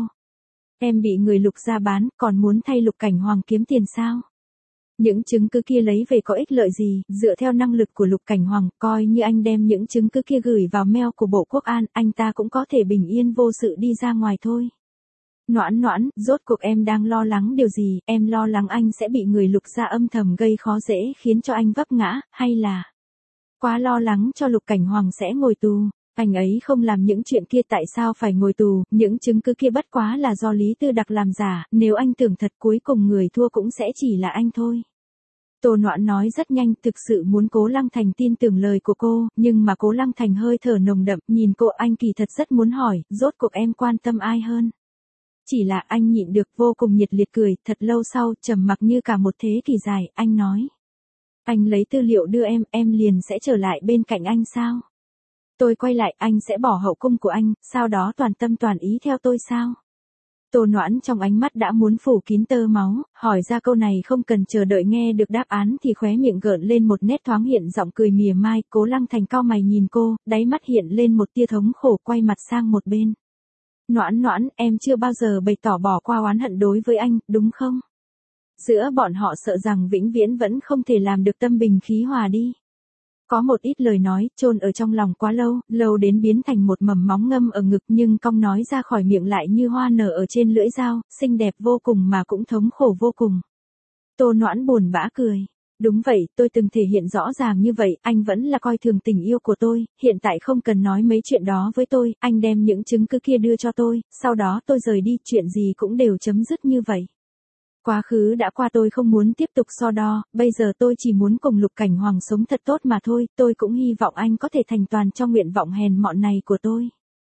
A: Em bị người Lục gia bán, còn muốn thay Lục Cảnh Hoàng kiếm tiền sao? Những chứng cứ kia lấy về có ích lợi gì, dựa theo năng lực của Lục Cảnh Hoàng, coi như anh đem những chứng cứ kia gửi vào mail của Bộ Quốc an, anh ta cũng có thể bình yên vô sự đi ra ngoài thôi. Noãn Noãn, rốt cuộc em đang lo lắng điều gì, em lo lắng anh sẽ bị người Lục gia âm thầm gây khó dễ khiến cho anh vấp ngã, hay là quá lo lắng cho Lục Cảnh Hoàng sẽ ngồi tù. Anh ấy không làm những chuyện kia tại sao phải ngồi tù, những chứng cứ kia bất quá là do Lý Tư Đặc làm giả, nếu anh tưởng thật cuối cùng người thua cũng sẽ chỉ là anh thôi. Tô Noãn nói rất nhanh, thực sự muốn Cố Lăng Thành tin tưởng lời của cô, nhưng mà Cố Lăng Thành hơi thở nồng đậm, nhìn cô anh kỳ thật rất muốn hỏi, rốt cuộc em quan tâm ai hơn. Chỉ là anh nhịn được vô cùng nhiệt liệt cười, thật lâu sau, trầm mặc như cả một thế kỷ dài, anh nói. Anh lấy tư liệu đưa em, em liền sẽ trở lại bên cạnh anh sao? Tôi quay lại, anh sẽ bỏ hậu cung của anh, sau đó toàn tâm toàn ý theo tôi sao? Tô Noãn trong ánh mắt đã muốn phủ kín tơ máu, hỏi ra câu này không cần chờ đợi nghe được đáp án thì khóe miệng gợn lên một nét thoáng hiện giọng cười mỉa mai, Cố Lăng Thành cau mày nhìn cô, đáy mắt hiện lên một tia thống khổ quay mặt sang một bên. Noãn Noãn, em chưa bao giờ bày tỏ bỏ qua oán hận đối với anh, đúng không? Giữa bọn họ sợ rằng vĩnh viễn vẫn không thể làm được tâm bình khí hòa đi. Có một ít lời nói, chôn ở trong lòng quá lâu, lâu đến biến thành một mầm móng ngâm ở ngực nhưng cong nói ra khỏi miệng lại như hoa nở ở trên lưỡi dao, xinh đẹp vô cùng mà cũng thống khổ vô cùng. Tô Noãn buồn bã cười. Đúng vậy, tôi từng thể hiện rõ ràng như vậy, anh vẫn là coi thường tình yêu của tôi, hiện tại không cần nói mấy chuyện đó với tôi, anh đem những chứng cứ kia đưa cho tôi, sau đó tôi rời đi, chuyện gì cũng đều chấm dứt như vậy. Quá khứ đã qua tôi không muốn tiếp tục so đo, bây giờ tôi chỉ muốn cùng Lục Cảnh Hoàng sống thật tốt mà thôi, tôi cũng hy vọng anh có thể thành toàn cho nguyện vọng hèn mọn này của tôi.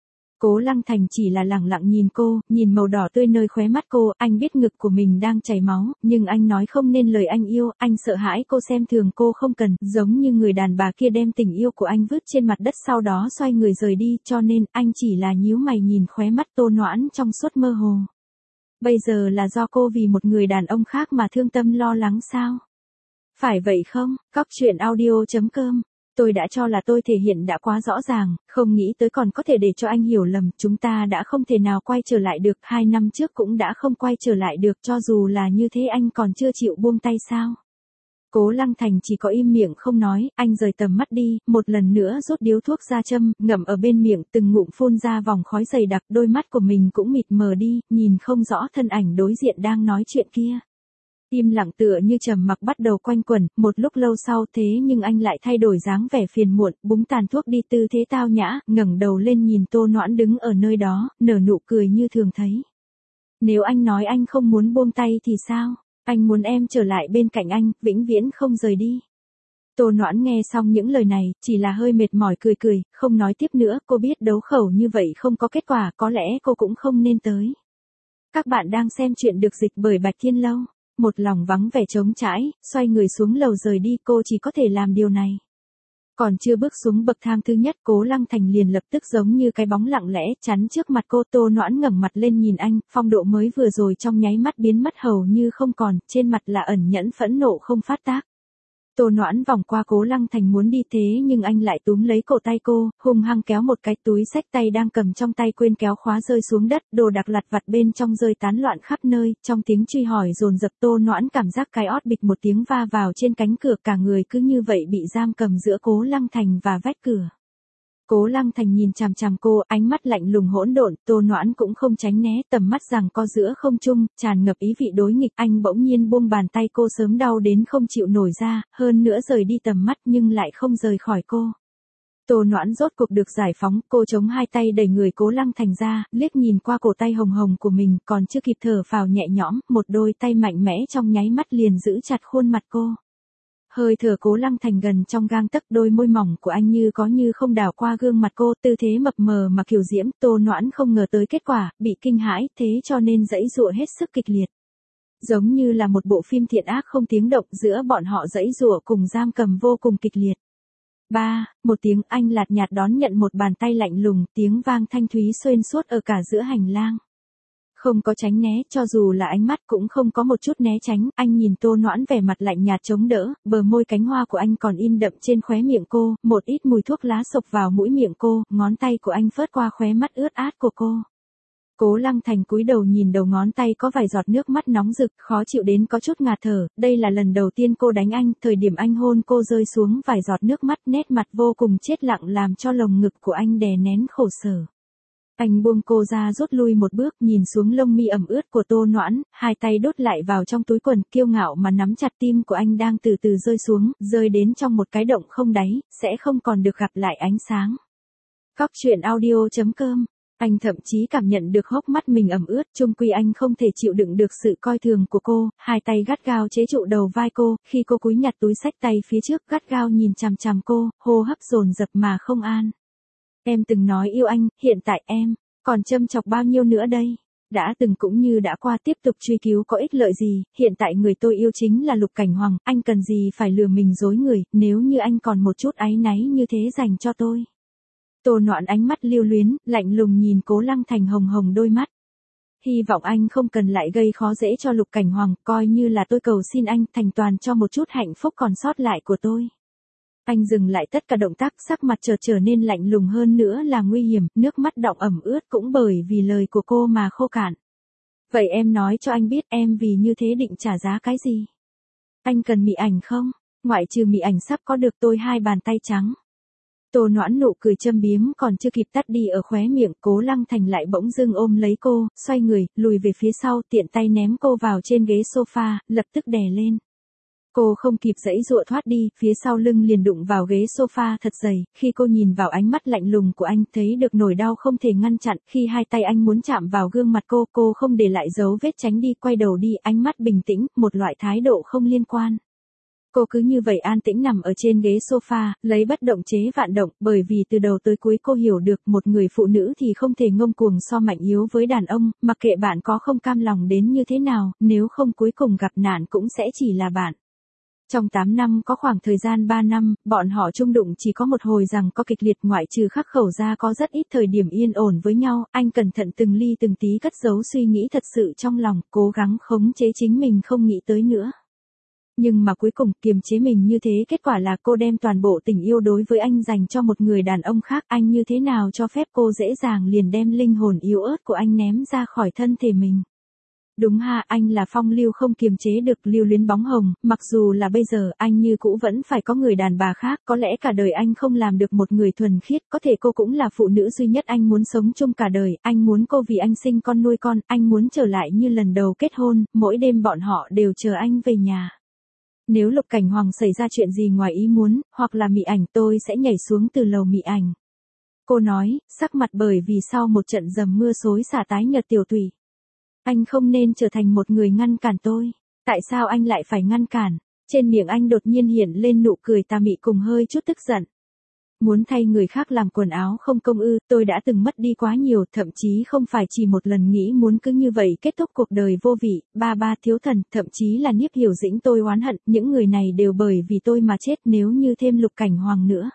A: Cố Lăng Thành chỉ là lẳng lặng nhìn cô, nhìn màu đỏ tươi nơi khóe mắt cô, anh biết ngực của mình đang chảy máu, nhưng anh nói không nên lời anh yêu, anh sợ hãi cô xem thường cô không cần, giống như người đàn bà kia đem tình yêu của anh vứt trên mặt đất sau đó xoay người rời đi, cho nên anh chỉ là nhíu mày nhìn khóe mắt Tô Noãn trong suốt mơ hồ. Bây giờ là do cô vì một người đàn ông khác mà thương tâm lo lắng sao? Phải vậy không? Cóc truyện audio.com. Tôi đã cho là tôi thể hiện đã quá rõ ràng, không nghĩ tới còn có thể để cho anh hiểu lầm, chúng ta đã không thể nào quay trở lại được, hai năm trước cũng đã không quay trở lại được, cho dù là như thế anh còn chưa chịu buông tay sao? Cố Lăng Thành chỉ có im miệng không nói, anh rời tầm mắt đi, một lần nữa rút điếu thuốc ra châm, ngậm ở bên miệng, từng ngụm phun ra vòng khói dày đặc, đôi mắt của mình cũng mịt mờ đi, nhìn không rõ thân ảnh đối diện đang nói chuyện kia. Im lặng tựa như trầm mặc bắt đầu quanh quẩn, một lúc lâu sau thế nhưng anh lại thay đổi dáng vẻ phiền muộn, búng tàn thuốc đi tư thế tao nhã, ngẩng đầu lên nhìn Tô Noãn đứng ở nơi đó, nở nụ cười như thường thấy. Nếu anh nói anh không muốn buông tay thì sao? Anh muốn em trở lại bên cạnh anh, vĩnh viễn không rời đi. Tô Noãn nghe xong những lời này, chỉ là hơi mệt mỏi cười cười, không nói tiếp nữa, cô biết đấu khẩu như vậy không có kết quả, có lẽ cô cũng không nên tới. Các bạn đang xem chuyện được dịch bởi Bạch Thiên Lâu. Một lòng vắng vẻ trống trải, xoay người xuống lầu rời đi, cô chỉ có thể làm điều này. Còn chưa bước xuống bậc thang thứ nhất, Cố Lăng Thành liền lập tức giống như cái bóng lặng lẽ chắn trước mặt cô. Tô Noãn ngẩng mặt lên nhìn anh, phong độ mới vừa rồi trong nháy mắt biến mất hầu như không còn, trên mặt là ẩn nhẫn phẫn nộ không phát tác. Tô Noãn vòng qua Cố Lăng Thành muốn đi thế nhưng anh lại túm lấy cổ tay cô, hung hăng kéo một cái túi xách tay đang cầm trong tay quên kéo khóa rơi xuống đất, đồ đặc lặt vặt bên trong rơi tán loạn khắp nơi, trong tiếng truy hỏi dồn dập Tô Noãn cảm giác cái ót bịch một tiếng va vào trên cánh cửa, cả người cứ như vậy bị giam cầm giữa Cố Lăng Thành và vách cửa. Cố Lăng Thành nhìn chằm chằm cô, ánh mắt lạnh lùng hỗn độn, Tô Noãn cũng không tránh né, tầm mắt giằng co giữa không trung, tràn ngập ý vị đối nghịch, anh bỗng nhiên buông bàn tay cô sớm đau đến không chịu nổi ra, hơn nữa rời đi tầm mắt nhưng lại không rời khỏi cô. Tô Noãn rốt cuộc được giải phóng, cô chống hai tay đẩy người Cố Lăng Thành ra, liếc nhìn qua cổ tay hồng hồng của mình, còn chưa kịp thở phào nhẹ nhõm, một đôi tay mạnh mẽ trong nháy mắt liền giữ chặt khuôn mặt cô. Hơi thở Cố Lăng Thành gần trong gang tấc, đôi môi mỏng của anh như có như không đảo qua gương mặt cô, tư thế mập mờ mà kiều diễm. Tô Noãn không ngờ tới kết quả, bị kinh hãi, thế cho nên giãy giụa hết sức kịch liệt. Giống như là một bộ phim thiện ác không tiếng động, giữa bọn họ giãy giụa cùng giam cầm vô cùng kịch liệt. Ba, một tiếng, anh lạt nhạt đón nhận một bàn tay lạnh lùng, tiếng vang thanh thúy xuyên suốt ở cả giữa hành lang. Không có tránh né, cho dù là ánh mắt cũng không có một chút né tránh, anh nhìn Tô Noãn vẻ mặt lạnh nhạt chống đỡ, bờ môi cánh hoa của anh còn in đậm trên khóe miệng cô, một ít mùi thuốc lá xộc vào mũi miệng cô, ngón tay của anh phớt qua khóe mắt ướt át của cô. Cố Lăng Thành cúi đầu nhìn đầu ngón tay có vài giọt nước mắt nóng rực, khó chịu đến có chút ngạt thở, đây là lần đầu tiên cô đánh anh, thời điểm anh hôn cô rơi xuống vài giọt nước mắt, nét mặt vô cùng chết lặng làm cho lồng ngực của anh đè nén khổ sở. Anh buông cô ra rút lui một bước, nhìn xuống lông mi ẩm ướt của Tô Noãn, hai tay đút lại vào trong túi quần, kiêu ngạo mà nắm chặt tim của anh đang từ từ rơi xuống, rơi đến trong một cái động không đáy, sẽ không còn được gặp lại ánh sáng. Cóc truyện audio.com. Anh thậm chí cảm nhận được hốc mắt mình ẩm ướt, chung quy anh không thể chịu đựng được sự coi thường của cô, hai tay gắt gao chế trụ đầu vai cô, khi cô cúi nhặt túi xách tay phía trước gắt gao nhìn chằm chằm cô, hô hấp dồn dập mà không an. Em từng nói yêu anh, hiện tại em, còn châm chọc bao nhiêu nữa đây? Đã từng cũng như đã qua, tiếp tục truy cứu có ích lợi gì, hiện tại người tôi yêu chính là Lục Cảnh Hoàng, anh cần gì phải lừa mình dối người, nếu như anh còn một chút áy náy như thế dành cho tôi. Tô Noãn ánh mắt lưu luyến, lạnh lùng nhìn Cố Lăng Thành hồng hồng đôi mắt. Hy vọng anh không cần lại gây khó dễ cho Lục Cảnh Hoàng, coi như là tôi cầu xin anh thành toàn cho một chút hạnh phúc còn sót lại của tôi. Anh dừng lại tất cả động tác, sắc mặt chợt trở nên lạnh lùng hơn nữa là nguy hiểm, nước mắt đọng ẩm ướt cũng bởi vì lời của cô mà khô cạn. Vậy em nói cho anh biết em vì như thế định trả giá cái gì? Anh cần mị ảnh không? Ngoại trừ mị ảnh sắp có được tôi hai bàn tay trắng. Tô Noãn nụ cười châm biếm còn chưa kịp tắt đi ở khóe miệng, Cố Lăng Thành lại bỗng dưng ôm lấy cô, xoay người, lùi về phía sau, tiện tay ném cô vào trên ghế sofa, lập tức đè lên. Cô không kịp giãy giụa thoát đi, phía sau lưng liền đụng vào ghế sofa thật dày, khi cô nhìn vào ánh mắt lạnh lùng của anh, thấy được nỗi đau không thể ngăn chặn, khi hai tay anh muốn chạm vào gương mặt cô, cô không để lại dấu vết tránh đi, quay đầu đi, ánh mắt bình tĩnh, một loại thái độ không liên quan. Cô cứ như vậy an tĩnh nằm ở trên ghế sofa, lấy bất động chế vạn động, bởi vì từ đầu tới cuối cô hiểu được một người phụ nữ thì không thể ngông cuồng so mạnh yếu với đàn ông, mặc kệ bạn có không cam lòng đến như thế nào, nếu không cuối cùng gặp nạn cũng sẽ chỉ là bạn. Trong tám năm có khoảng thời gian ba năm, bọn họ chung đụng chỉ có một hồi rằng có kịch liệt, ngoại trừ khắc khẩu ra có rất ít thời điểm yên ổn với nhau. Anh cẩn thận từng ly từng tí cất giấu suy nghĩ thật sự trong lòng, cố gắng khống chế chính mình không nghĩ tới nữa. Nhưng mà cuối cùng kiềm chế mình như thế, kết quả là cô đem toàn bộ tình yêu đối với anh dành cho một người đàn ông khác. Anh như thế nào cho phép cô dễ dàng liền đem linh hồn yếu ớt của anh ném ra khỏi thân thể mình. Đúng ha, anh là phong lưu không kiềm chế được, lưu luyến bóng hồng, mặc dù là bây giờ anh như cũ vẫn phải có người đàn bà khác, có lẽ cả đời anh không làm được một người thuần khiết, có thể cô cũng là phụ nữ duy nhất anh muốn sống chung cả đời, anh muốn cô vì anh sinh con nuôi con, anh muốn trở lại như lần đầu kết hôn, mỗi đêm bọn họ đều chờ anh về nhà. Nếu Lục Cảnh Hoàng xảy ra chuyện gì ngoài ý muốn, hoặc là mị ảnh, tôi sẽ nhảy xuống từ lầu mị ảnh. Cô nói, sắc mặt bởi vì sau một trận dầm mưa xối xả tái nhợt tiểu tụy. Anh không nên trở thành một người ngăn cản tôi. Tại sao anh lại phải ngăn cản? Trên miệng anh đột nhiên hiện lên nụ cười tà mị cùng hơi chút tức giận. Muốn thay người khác làm quần áo không công ư, tôi đã từng mất đi quá nhiều, thậm chí không phải chỉ một lần nghĩ muốn cứ như vậy kết thúc cuộc đời vô vị. Ba ba thiếu thần, thậm chí là Niếp Hiểu Dĩnh tôi oán hận, những người này đều bởi vì tôi mà chết, nếu như thêm Lục Cảnh Hoàng nữa.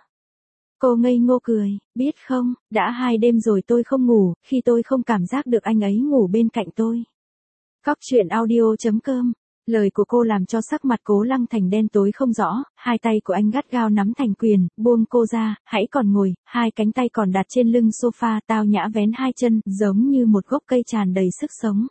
A: Cô ngây ngô cười, biết không, đã hai đêm rồi tôi không ngủ, khi tôi không cảm giác được anh ấy ngủ bên cạnh tôi. Cóc truyện audio chấm com. Lời của cô làm cho sắc mặt Cố Lăng Thành đen tối không rõ, hai tay của anh gắt gao nắm thành quyền, buông cô ra, hãy còn ngồi, hai cánh tay còn đặt trên lưng sofa, tao nhã vén hai chân, giống như một gốc cây tràn đầy sức sống.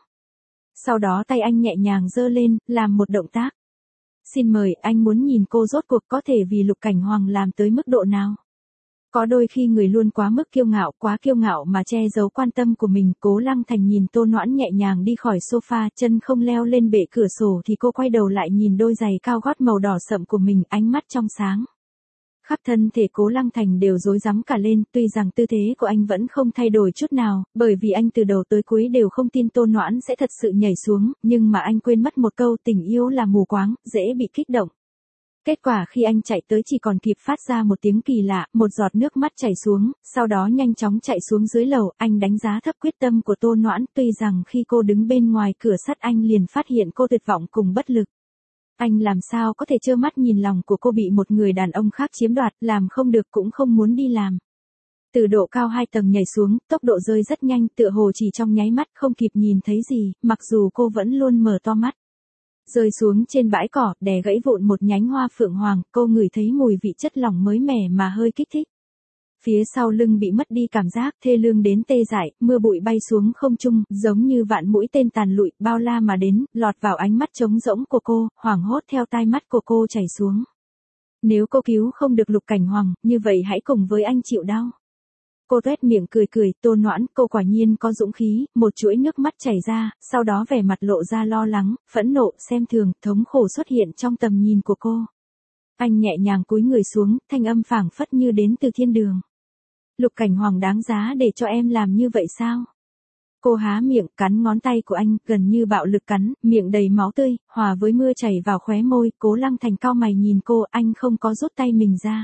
A: Sau đó tay anh nhẹ nhàng giơ lên, làm một động tác. Xin mời, anh muốn nhìn cô rốt cuộc có thể vì Lục Cảnh Hoàng làm tới mức độ nào. Có đôi khi người luôn quá mức kiêu ngạo, quá kiêu ngạo mà che giấu quan tâm của mình. Cố Lăng Thành nhìn Tô Noãn nhẹ nhàng đi khỏi sofa, chân không leo lên bệ cửa sổ thì cô quay đầu lại nhìn đôi giày cao gót màu đỏ sậm của mình, ánh mắt trong sáng. Khắp thân thể Cố Lăng Thành đều rối rắm cả lên, tuy rằng tư thế của anh vẫn không thay đổi chút nào, bởi vì anh từ đầu tới cuối đều không tin Tô Noãn sẽ thật sự nhảy xuống, nhưng mà anh quên mất một câu, tình yêu là mù quáng, dễ bị kích động. Kết quả khi anh chạy tới chỉ còn kịp phát ra một tiếng kỳ lạ, một giọt nước mắt chảy xuống, sau đó nhanh chóng chạy xuống dưới lầu. Anh đánh giá thấp quyết tâm của Tô Noãn, tuy rằng khi cô đứng bên ngoài cửa sắt anh liền phát hiện cô tuyệt vọng cùng bất lực. Anh làm sao có thể trơ mắt nhìn lòng của cô bị một người đàn ông khác chiếm đoạt, làm không được cũng không muốn đi làm. Từ độ cao hai tầng nhảy xuống, tốc độ rơi rất nhanh, tựa hồ chỉ trong nháy mắt không kịp nhìn thấy gì, mặc dù cô vẫn luôn mở to mắt. Rơi xuống trên bãi cỏ, đè gãy vụn một nhánh hoa phượng hoàng, cô ngửi thấy mùi vị chất lỏng mới mẻ mà hơi kích thích. Phía sau lưng bị mất đi cảm giác, thê lương đến tê dại, mưa bụi bay xuống không trung, giống như vạn mũi tên tàn lụi, bao la mà đến, lọt vào ánh mắt trống rỗng của cô, hoảng hốt theo tai mắt của cô chảy xuống. Nếu cô cứu không được Lục Cảnh Hoàng, như vậy hãy cùng với anh chịu đau. Cô tuét miệng cười cười, Tô Noãn, cô quả nhiên có dũng khí, một chuỗi nước mắt chảy ra, sau đó vẻ mặt lộ ra lo lắng, phẫn nộ, xem thường, thống khổ xuất hiện trong tầm nhìn của cô. Anh nhẹ nhàng cúi người xuống, thanh âm phảng phất như đến từ thiên đường. Lục Cảnh Hoàng đáng giá để cho em làm như vậy sao? Cô há miệng, cắn ngón tay của anh, gần như bạo lực cắn, miệng đầy máu tươi, hòa với mưa chảy vào khóe môi. Cố Lăng Thành cau mày nhìn cô, anh không có rút tay mình ra.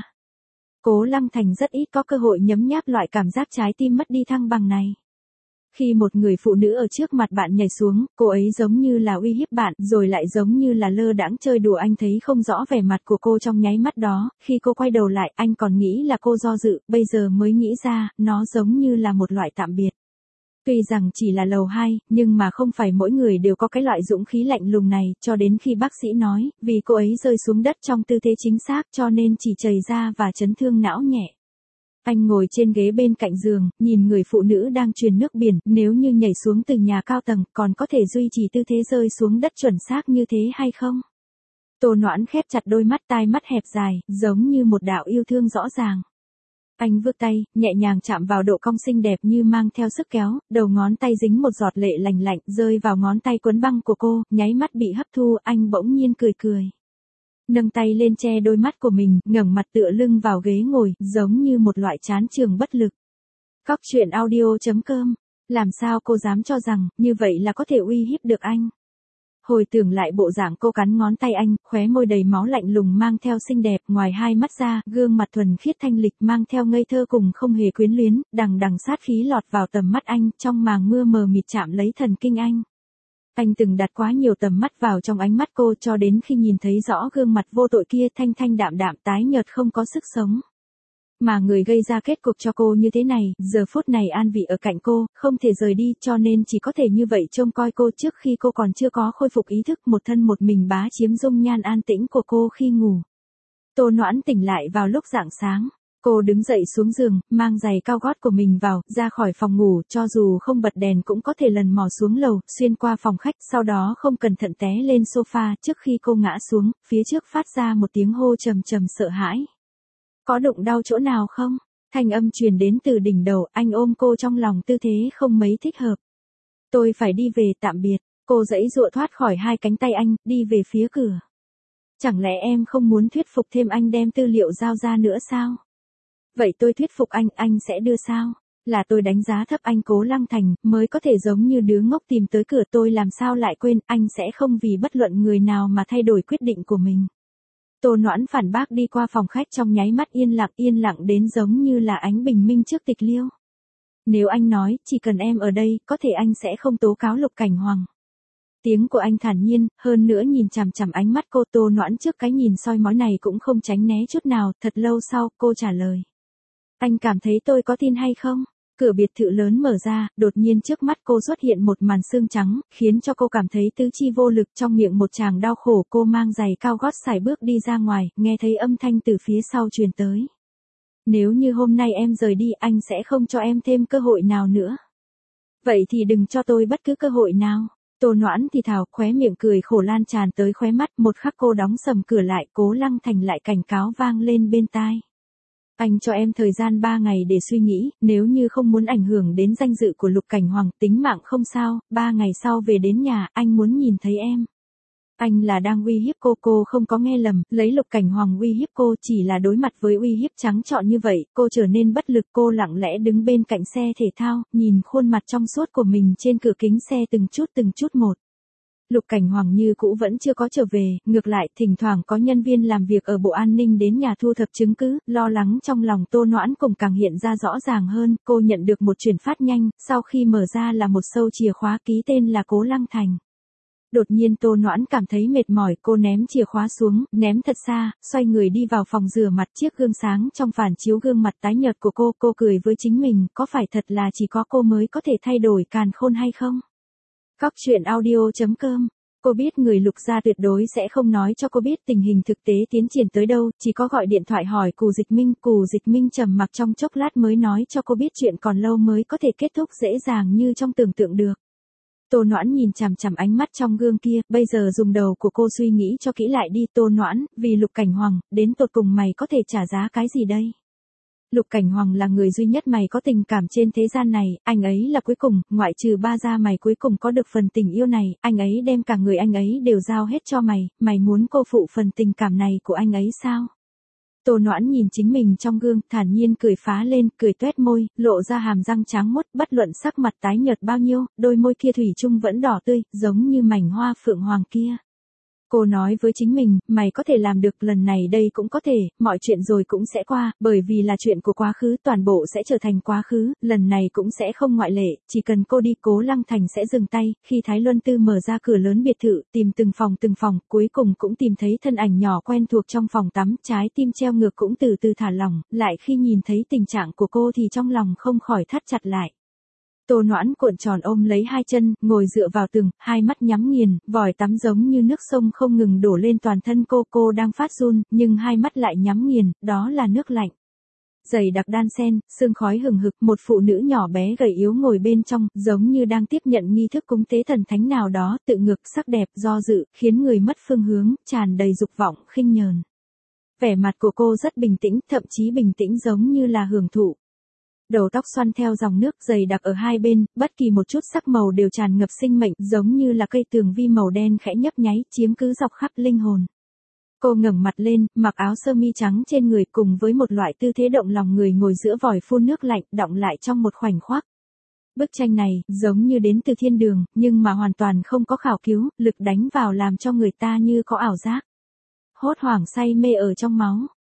A: Cố Lăng Thành rất ít có cơ hội nhấm nháp loại cảm giác trái tim mất đi thăng bằng này. Khi một người phụ nữ ở trước mặt bạn nhảy xuống, cô ấy giống như là uy hiếp bạn, rồi lại giống như là lơ đãng chơi đùa. Anh thấy không rõ vẻ mặt của cô trong nháy mắt đó, khi cô quay đầu lại, anh còn nghĩ là cô do dự, bây giờ mới nghĩ ra, nó giống như là một loại tạm biệt. Tuy rằng chỉ là lầu hai, nhưng mà không phải mỗi người đều có cái loại dũng khí lạnh lùng này, cho đến khi bác sĩ nói, vì cô ấy rơi xuống đất trong tư thế chính xác cho nên chỉ chảy ra và chấn thương não nhẹ. Anh ngồi trên ghế bên cạnh giường, nhìn người phụ nữ đang truyền nước biển, nếu như nhảy xuống từ nhà cao tầng, còn có thể duy trì tư thế rơi xuống đất chuẩn xác như thế hay không? Tô Noãn khép chặt đôi mắt, tai mắt hẹp dài, giống như một đạo yêu thương rõ ràng. Anh vươn tay, nhẹ nhàng chạm vào độ cong xinh đẹp như mang theo sức kéo, đầu ngón tay dính một giọt lệ lành lạnh, rơi vào ngón tay quấn băng của cô, nháy mắt bị hấp thu, anh bỗng nhiên cười cười. Nâng tay lên che đôi mắt của mình, ngẩng mặt tựa lưng vào ghế ngồi, giống như một loại chán trường bất lực. Cóc truyện audio chấm com. Làm sao cô dám cho rằng, như vậy là có thể uy hiếp được anh? Hồi tưởng lại bộ dạng cô cắn ngón tay anh, khóe môi đầy máu lạnh lùng mang theo xinh đẹp, ngoài hai mắt ra, gương mặt thuần khiết thanh lịch mang theo ngây thơ cùng không hề quyến luyến, đằng đằng sát khí lọt vào tầm mắt anh, trong màng mưa mờ mịt chạm lấy thần kinh anh. Anh từng đặt quá nhiều tầm mắt vào trong ánh mắt cô cho đến khi nhìn thấy rõ gương mặt vô tội kia thanh thanh đạm đạm tái nhợt không có sức sống. Mà người gây ra kết cục cho cô như thế này, giờ phút này an vị ở cạnh cô, không thể rời đi cho nên chỉ có thể như vậy trông coi cô trước khi cô còn chưa có khôi phục ý thức một thân một mình bá chiếm dung nhan an tĩnh của cô khi ngủ. Tô Noãn tỉnh lại vào lúc rạng sáng. Cô đứng dậy xuống giường, mang giày cao gót của mình vào, ra khỏi phòng ngủ, cho dù không bật đèn cũng có thể lần mò xuống lầu, xuyên qua phòng khách, sau đó không cẩn thận té lên sofa, trước khi cô ngã xuống, phía trước phát ra một tiếng hô trầm trầm sợ hãi. Có đụng đau chỗ nào không? Thanh âm truyền đến từ đỉnh đầu, anh ôm cô trong lòng tư thế không mấy thích hợp. Tôi phải đi về, tạm biệt. Cô giãy giụa thoát khỏi hai cánh tay anh, đi về phía cửa. Chẳng lẽ em không muốn thuyết phục thêm anh đem tư liệu giao ra nữa sao? Vậy tôi thuyết phục anh, anh sẽ đưa sao? Là tôi đánh giá thấp anh Cố Lăng Thành, mới có thể giống như đứa ngốc tìm tới cửa tôi làm sao lại quên, anh sẽ không vì bất luận người nào mà thay đổi quyết định của mình. Tô Noãn phản bác đi qua phòng khách trong nháy mắt yên lặng yên lặng đến giống như là ánh bình minh trước tịch liêu. Nếu anh nói, chỉ cần em ở đây, có thể anh sẽ không tố cáo Lục Cảnh Hoàng. Tiếng của anh thản nhiên, hơn nữa nhìn chằm chằm ánh mắt cô. Tô Noãn trước cái nhìn soi mói này cũng không tránh né chút nào, thật lâu sau, cô trả lời. Anh cảm thấy tôi có tin hay không? Cửa biệt thự lớn mở ra, đột nhiên trước mắt cô xuất hiện một màn sương trắng, khiến cho cô cảm thấy tứ chi vô lực, trong miệng một tràng đau khổ. Cô mang giày cao gót sải bước đi ra ngoài, nghe thấy âm thanh từ phía sau truyền tới. Nếu như hôm nay em rời đi, anh sẽ không cho em thêm cơ hội nào nữa. Vậy thì đừng cho tôi bất cứ cơ hội nào. Tô Noãn thì thào, khóe miệng cười khổ lan tràn tới khóe mắt, một khắc cô đóng sầm cửa lại, Cố Lăng Thành lại cảnh cáo vang lên bên tai. Anh cho em thời gian ba ngày để suy nghĩ, nếu như không muốn ảnh hưởng đến danh dự của Lục Cảnh Hoàng, tính mạng không sao, ba ngày sau về đến nhà, anh muốn nhìn thấy em. Anh là đang uy hiếp cô, cô không có nghe lầm, lấy Lục Cảnh Hoàng uy hiếp cô, chỉ là đối mặt với uy hiếp trắng trọn như vậy, cô trở nên bất lực. Cô lặng lẽ đứng bên cạnh xe thể thao, nhìn khuôn mặt trong suốt của mình trên cửa kính xe từng chút từng chút một. Lục Cảnh Hoàng như cũ vẫn chưa có trở về, ngược lại, thỉnh thoảng có nhân viên làm việc ở Bộ An ninh đến nhà thu thập chứng cứ, lo lắng trong lòng Tô Noãn cùng càng hiện ra rõ ràng hơn. Cô nhận được một chuyển phát nhanh, sau khi mở ra là một sâu chìa khóa ký tên là Cố Lăng Thành. Đột nhiên Tô Noãn cảm thấy mệt mỏi, cô ném chìa khóa xuống, ném thật xa, xoay người đi vào phòng rửa mặt. Chiếc gương sáng trong phản chiếu gương mặt tái nhợt của cô, cô cười với chính mình, có phải thật là chỉ có cô mới có thể thay đổi càn khôn hay không? Cóc truyện audio chấm com. Cô biết người Lục gia tuyệt đối sẽ không nói cho cô biết tình hình thực tế tiến triển tới đâu, chỉ có gọi điện thoại hỏi Cù Dịch Minh. Cù Dịch Minh trầm mặc trong chốc lát mới nói cho cô biết chuyện còn lâu mới có thể kết thúc dễ dàng như trong tưởng tượng được. Tô Noãn nhìn chằm chằm ánh mắt trong gương kia, bây giờ dùng đầu của cô suy nghĩ cho kỹ lại đi. Tô Noãn, vì Lục Cảnh Hoàng, đến tột cùng mày có thể trả giá cái gì đây? Lục Cảnh Hoàng là người duy nhất mày có tình cảm trên thế gian này, anh ấy là cuối cùng, ngoại trừ ba gia mày cuối cùng có được phần tình yêu này, anh ấy đem cả người anh ấy đều giao hết cho mày, mày muốn cô phụ phần tình cảm này của anh ấy sao? Tô Noãn nhìn chính mình trong gương, thản nhiên cười phá lên, cười toét môi, lộ ra hàm răng trắng muốt, bất luận sắc mặt tái nhợt bao nhiêu, đôi môi kia thủy chung vẫn đỏ tươi, giống như mảnh hoa phượng hoàng kia. Cô nói với chính mình, mày có thể làm được, lần này đây cũng có thể, mọi chuyện rồi cũng sẽ qua, bởi vì là chuyện của quá khứ, toàn bộ sẽ trở thành quá khứ, lần này cũng sẽ không ngoại lệ, chỉ cần cô đi, Cố Lăng Thành sẽ dừng tay. Khi Thái Luân Tư mở ra cửa lớn biệt thự, tìm từng phòng từng phòng, cuối cùng cũng tìm thấy thân ảnh nhỏ quen thuộc trong phòng tắm, trái tim treo ngược cũng từ từ thả lỏng, lại khi nhìn thấy tình trạng của cô thì trong lòng không khỏi thắt chặt lại. Tô Noãn cuộn tròn ôm lấy hai chân, ngồi dựa vào tường, hai mắt nhắm nghiền, vòi tắm giống như nước sông không ngừng đổ lên toàn thân cô. Cô đang phát run, nhưng hai mắt lại nhắm nghiền, đó là nước lạnh. Dày đặc đan sen, sương khói hừng hực, một phụ nữ nhỏ bé gầy yếu ngồi bên trong, giống như đang tiếp nhận nghi thức cúng tế thần thánh nào đó, tự ngược, sắc đẹp, do dự, khiến người mất phương hướng, tràn đầy dục vọng, khinh nhờn. Vẻ mặt của cô rất bình tĩnh, thậm chí bình tĩnh giống như là hưởng thụ. Đầu tóc xoăn theo dòng nước dày đặc ở hai bên, bất kỳ một chút sắc màu đều tràn ngập sinh mệnh, giống như là cây tường vi màu đen khẽ nhấp nháy, chiếm cứ dọc khắp linh hồn. Cô ngẩng mặt lên, mặc áo sơ mi trắng trên người cùng với một loại tư thế động lòng người ngồi giữa vòi phun nước lạnh, đọng lại trong một khoảnh khắc. Bức tranh này, giống như đến từ thiên đường, nhưng mà hoàn toàn không có khảo cứu, lực đánh vào làm cho người ta như có ảo giác. Hốt hoảng say mê ở trong máu.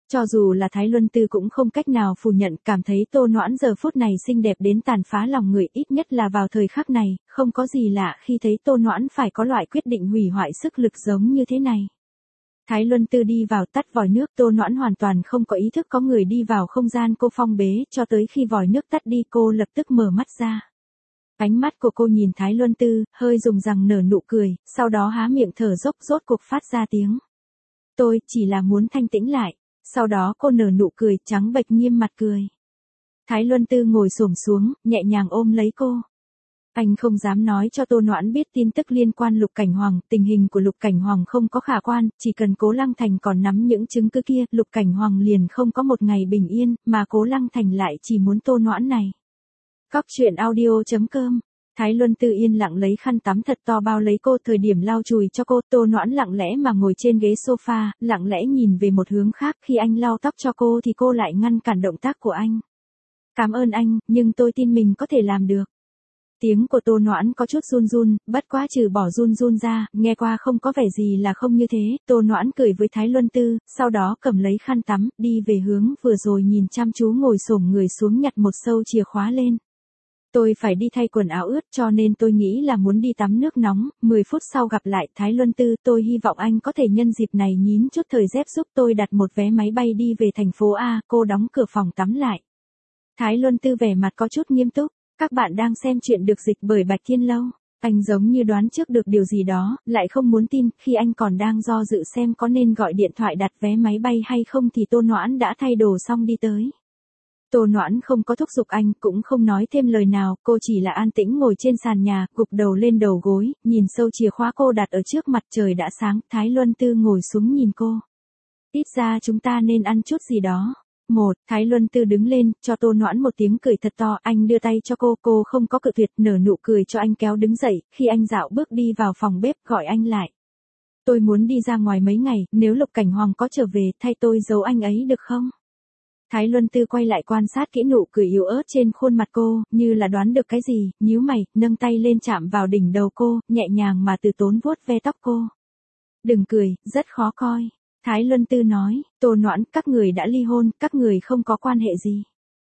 A: Cho dù là Thái Luân Tư cũng không cách nào phủ nhận, cảm thấy Tô Noãn giờ phút này xinh đẹp đến tàn phá lòng người, ít nhất là vào thời khắc này, không có gì lạ khi thấy Tô Noãn phải có loại quyết định hủy hoại sức lực giống như thế này. Thái Luân Tư đi vào tắt vòi nước, Tô Noãn hoàn toàn không có ý thức có người đi vào không gian cô phong bế, cho tới khi vòi nước tắt đi cô lập tức mở mắt ra. Ánh mắt của cô nhìn Thái Luân Tư, hơi dùng răng nở nụ cười, sau đó há miệng thở dốc rốt cuộc phát ra tiếng. Tôi chỉ là muốn thanh tĩnh lại. Sau đó cô nở nụ cười, trắng bệch nghiêm mặt cười. Thái Luân Tư ngồi xổm xuống, nhẹ nhàng ôm lấy cô. Anh không dám nói cho Tô Noãn biết tin tức liên quan Lục Cảnh Hoàng, tình hình của Lục Cảnh Hoàng không có khả quan, chỉ cần Cố Lăng Thành còn nắm những chứng cứ kia, Lục Cảnh Hoàng liền không có một ngày bình yên, mà Cố Lăng Thành lại chỉ muốn Tô Noãn này. Cóc truyện audio chấm com. Thái Luân Tư yên lặng lấy khăn tắm thật to bao lấy cô, thời điểm lau chùi cho cô, Tô Noãn lặng lẽ mà ngồi trên ghế sofa, lặng lẽ nhìn về một hướng khác, khi anh lau tóc cho cô thì cô lại ngăn cản động tác của anh. Cảm ơn anh, nhưng tôi tin mình có thể làm được. Tiếng của Tô Noãn có chút run run, bất quá trừ bỏ run run ra, nghe qua không có vẻ gì là không như thế, Tô Noãn cười với Thái Luân Tư, sau đó cầm lấy khăn tắm, đi về hướng vừa rồi nhìn chăm chú ngồi xổm người xuống nhặt một sâu chìa khóa lên. Tôi phải đi thay quần áo ướt cho nên tôi nghĩ là muốn đi tắm nước nóng, mười phút sau gặp lại Thái Luân Tư, tôi hy vọng anh có thể nhân dịp này nhín chút thời dép giúp tôi đặt một vé máy bay đi về thành phố A, cô đóng cửa phòng tắm lại. Thái Luân Tư vẻ mặt có chút nghiêm túc, các bạn đang xem chuyện được dịch bởi Bạch Thiên Lâu. Anh giống như đoán trước được điều gì đó, lại không muốn tin, khi anh còn đang do dự xem có nên gọi điện thoại đặt vé máy bay hay không thì Tô Noãn đã thay đồ xong đi tới. Tô Noãn không có thúc giục anh, cũng không nói thêm lời nào, cô chỉ là an tĩnh ngồi trên sàn nhà, gục đầu lên đầu gối, nhìn sâu chìa khóa cô đặt ở trước mặt. Trời đã sáng, Thái Luân Tư ngồi xuống nhìn cô. Ít ra chúng ta nên ăn chút gì đó. Một, Thái Luân Tư đứng lên, cho Tô Noãn một tiếng cười thật to, anh đưa tay cho cô, cô không có cự tuyệt, nở nụ cười cho anh kéo đứng dậy, khi anh dạo bước đi vào phòng bếp gọi anh lại. Tôi muốn đi ra ngoài mấy ngày, nếu Lục Cảnh Hoàng có trở về, thay tôi giấu anh ấy được không? Thái Luân Tư quay lại quan sát kỹ nụ cười yếu ớt trên khuôn mặt cô, như là đoán được cái gì, nhíu mày, nâng tay lên chạm vào đỉnh đầu cô, nhẹ nhàng mà từ tốn vuốt ve tóc cô. Đừng cười, rất khó coi. Thái Luân Tư nói, Tô Noãn, các người đã ly hôn, các người không có quan hệ gì.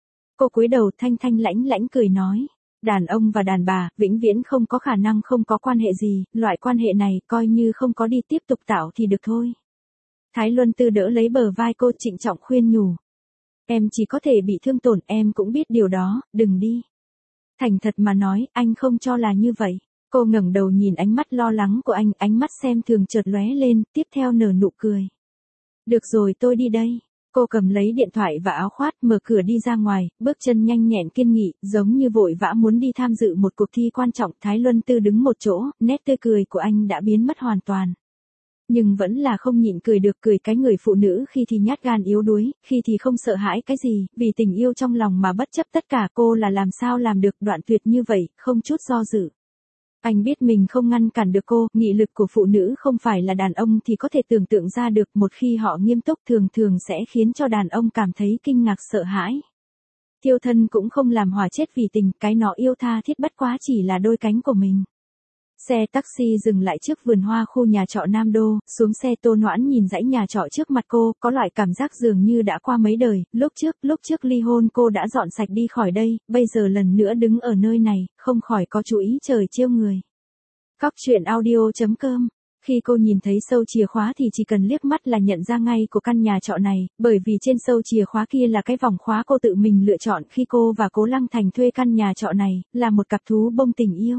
A: Cô cúi đầu thanh thanh lãnh lãnh cười nói, đàn ông và đàn bà, vĩnh viễn không có khả năng không có quan hệ gì, loại quan hệ này, coi như không có đi tiếp tục tạo thì được thôi. Thái Luân Tư đỡ lấy bờ vai cô trịnh trọng khuyên nhủ. Em chỉ có thể bị thương tổn, em cũng biết điều đó, đừng đi. Thành thật mà nói, anh không cho là như vậy. Cô ngẩng đầu nhìn ánh mắt lo lắng của anh, ánh mắt xem thường chợt lóe lên, tiếp theo nở nụ cười. Được rồi, tôi đi đây. Cô cầm lấy điện thoại và áo khoác, mở cửa đi ra ngoài, bước chân nhanh nhẹn kiên nghị, giống như vội vã muốn đi tham dự một cuộc thi quan trọng. Thái Luân Tư đứng một chỗ, nét tươi cười của anh đã biến mất hoàn toàn. Nhưng vẫn là không nhịn cười được, cười cái người phụ nữ khi thì nhát gan yếu đuối, khi thì không sợ hãi cái gì, vì tình yêu trong lòng mà bất chấp tất cả. Cô là làm sao làm được đoạn tuyệt như vậy, không chút do dự. Anh biết mình không ngăn cản được cô, nghị lực của phụ nữ không phải là đàn ông thì có thể tưởng tượng ra được, một khi họ nghiêm túc thường thường sẽ khiến cho đàn ông cảm thấy kinh ngạc sợ hãi. Tiêu thân cũng không làm hỏa chết vì tình, cái nó yêu tha thiết bất quá chỉ là đôi cánh của mình. Xe taxi dừng lại trước vườn hoa khu nhà trọ Nam Đô, xuống xe Tô Noãn nhìn dãy nhà trọ trước mặt cô, có loại cảm giác dường như đã qua mấy đời, lúc trước, lúc trước ly hôn cô đã dọn sạch đi khỏi đây, bây giờ lần nữa đứng ở nơi này, không khỏi có chú ý trời trêu người. Cóc truyện audio chấm com. Khi cô nhìn thấy sâu chìa khóa thì chỉ cần liếc mắt là nhận ra ngay của căn nhà trọ này, bởi vì trên sâu chìa khóa kia là cái vòng khóa cô tự mình lựa chọn khi cô và Cố Lăng Thành thuê căn nhà trọ này, là một cặp thú bông tình yêu.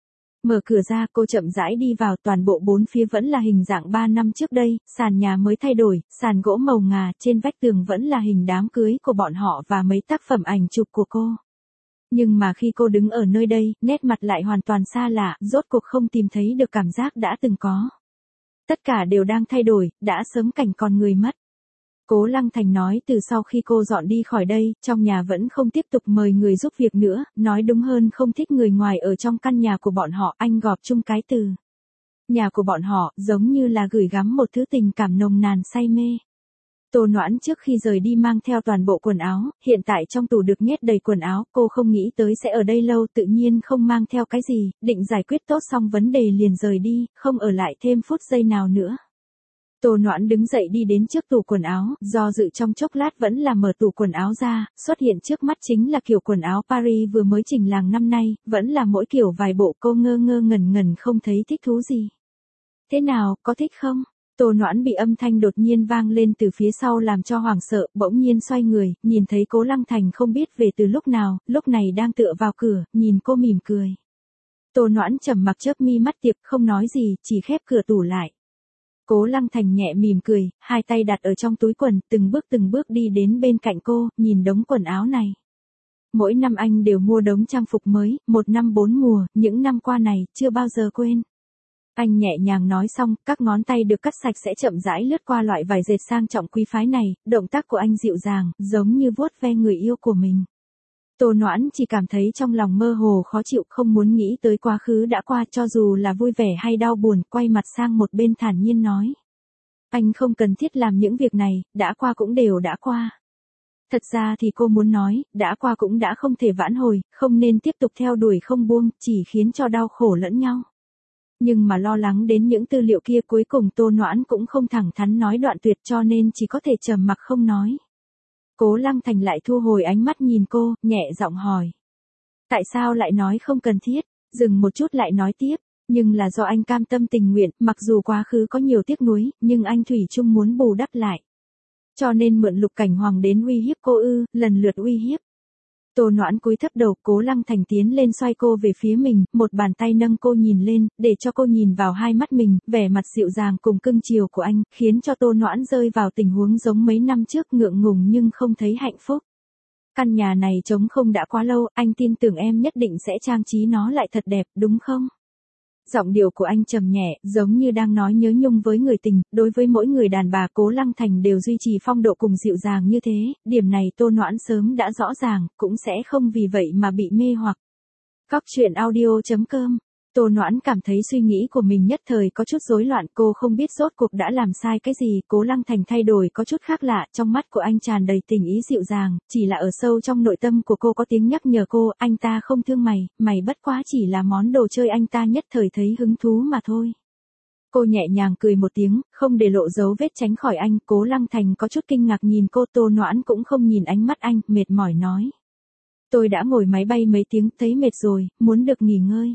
A: Mở cửa ra, cô chậm rãi đi vào, toàn bộ bốn phía vẫn là hình dạng ba năm trước đây, sàn nhà mới thay đổi, sàn gỗ màu ngà, trên vách tường vẫn là hình đám cưới của bọn họ và mấy tác phẩm ảnh chụp của cô. Nhưng mà khi cô đứng ở nơi đây, nét mặt lại hoàn toàn xa lạ, rốt cuộc không tìm thấy được cảm giác đã từng có. Tất cả đều đang thay đổi, đã sớm cảnh còn người mất. Cố Lăng Thành nói từ sau khi cô dọn đi khỏi đây, trong nhà vẫn không tiếp tục mời người giúp việc nữa, nói đúng hơn không thích người ngoài ở trong căn nhà của bọn họ, anh gọp chung cái từ. Nhà của bọn họ, giống như là gửi gắm một thứ tình cảm nồng nàn say mê. Tô Noãn trước khi rời đi mang theo toàn bộ quần áo, hiện tại trong tủ được nhét đầy quần áo, cô không nghĩ tới sẽ ở đây lâu, tự nhiên không mang theo cái gì, định giải quyết tốt xong vấn đề liền rời đi, không ở lại thêm phút giây nào nữa. Tô Noãn đứng dậy đi đến trước tủ quần áo, do dự trong chốc lát vẫn là mở tủ quần áo ra, xuất hiện trước mắt chính là kiểu quần áo Paris vừa mới chỉnh làng năm nay, vẫn là mỗi kiểu vài bộ. Cô ngơ ngơ ngẩn ngẩn không thấy thích thú gì. Thế nào, có thích không? Tô Noãn bị âm thanh đột nhiên vang lên từ phía sau làm cho hoảng sợ, bỗng nhiên xoay người, nhìn thấy Cố Lăng Thành không biết về từ lúc nào, lúc này đang tựa vào cửa, nhìn cô mỉm cười. Tô Noãn trầm mặc chớp mi mắt tiệp, không nói gì, chỉ khép cửa tủ lại. Cố Lăng Thành nhẹ mỉm cười, hai tay đặt ở trong túi quần, từng bước từng bước đi đến bên cạnh cô, nhìn đống quần áo này. Mỗi năm anh đều mua đống trang phục mới, một năm bốn mùa, những năm qua này, chưa bao giờ quên. Anh nhẹ nhàng nói xong, các ngón tay được cắt sạch sẽ chậm rãi lướt qua loại vải dệt sang trọng quý phái này, động tác của anh dịu dàng, giống như vuốt ve người yêu của mình. Tô Noãn chỉ cảm thấy trong lòng mơ hồ khó chịu, không muốn nghĩ tới quá khứ đã qua, cho dù là vui vẻ hay đau buồn, quay mặt sang một bên thản nhiên nói. Anh không cần thiết làm những việc này, đã qua cũng đều đã qua. Thật ra thì cô muốn nói, đã qua cũng đã không thể vãn hồi, không nên tiếp tục theo đuổi không buông, chỉ khiến cho đau khổ lẫn nhau. Nhưng mà lo lắng đến những tư liệu kia, cuối cùng Tô Noãn cũng không thẳng thắn nói đoạn tuyệt, cho nên chỉ có thể trầm mặc không nói. Cố Lăng Thành lại thu hồi ánh mắt nhìn cô, nhẹ giọng hỏi. Tại sao lại nói không cần thiết? Dừng một chút lại nói tiếp. Nhưng là do anh cam tâm tình nguyện, mặc dù quá khứ có nhiều tiếc nuối, nhưng anh thủy chung muốn bù đắp lại. Cho nên mượn Lục Cảnh Hoàng đến uy hiếp cô ư, lần lượt uy hiếp. Tô Noãn cúi thấp đầu, Cố Lăng Thành tiến lên xoay cô về phía mình, một bàn tay nâng cô nhìn lên, để cho cô nhìn vào hai mắt mình, vẻ mặt dịu dàng cùng cưng chiều của anh, khiến cho Tô Noãn rơi vào tình huống giống mấy năm trước, ngượng ngùng nhưng không thấy hạnh phúc. Căn nhà này trống không đã quá lâu, anh tin tưởng em nhất định sẽ trang trí nó lại thật đẹp, đúng không? Giọng điệu của anh trầm nhẹ, giống như đang nói nhớ nhung với người tình, đối với mỗi người đàn bà Cố Lăng Thành đều duy trì phong độ cùng dịu dàng như thế, điểm này Tô Noãn sớm đã rõ ràng, cũng sẽ không vì vậy mà bị mê hoặc. Cóc truyện audio chấm com. Tô Noãn cảm thấy suy nghĩ của mình nhất thời có chút rối loạn, cô không biết rốt cuộc đã làm sai cái gì. Cố Lăng Thành thay đổi có chút khác lạ, trong mắt của anh tràn đầy tình ý dịu dàng, chỉ là ở sâu trong nội tâm của cô có tiếng nhắc nhở cô, anh ta không thương mày, mày bất quá chỉ là món đồ chơi anh ta nhất thời thấy hứng thú mà thôi. Cô nhẹ nhàng cười một tiếng, không để lộ dấu vết tránh khỏi anh. Cố Lăng Thành có chút kinh ngạc nhìn cô, Tô Noãn cũng không nhìn ánh mắt anh, mệt mỏi nói. Tôi đã ngồi máy bay mấy tiếng, thấy mệt rồi, muốn được nghỉ ngơi.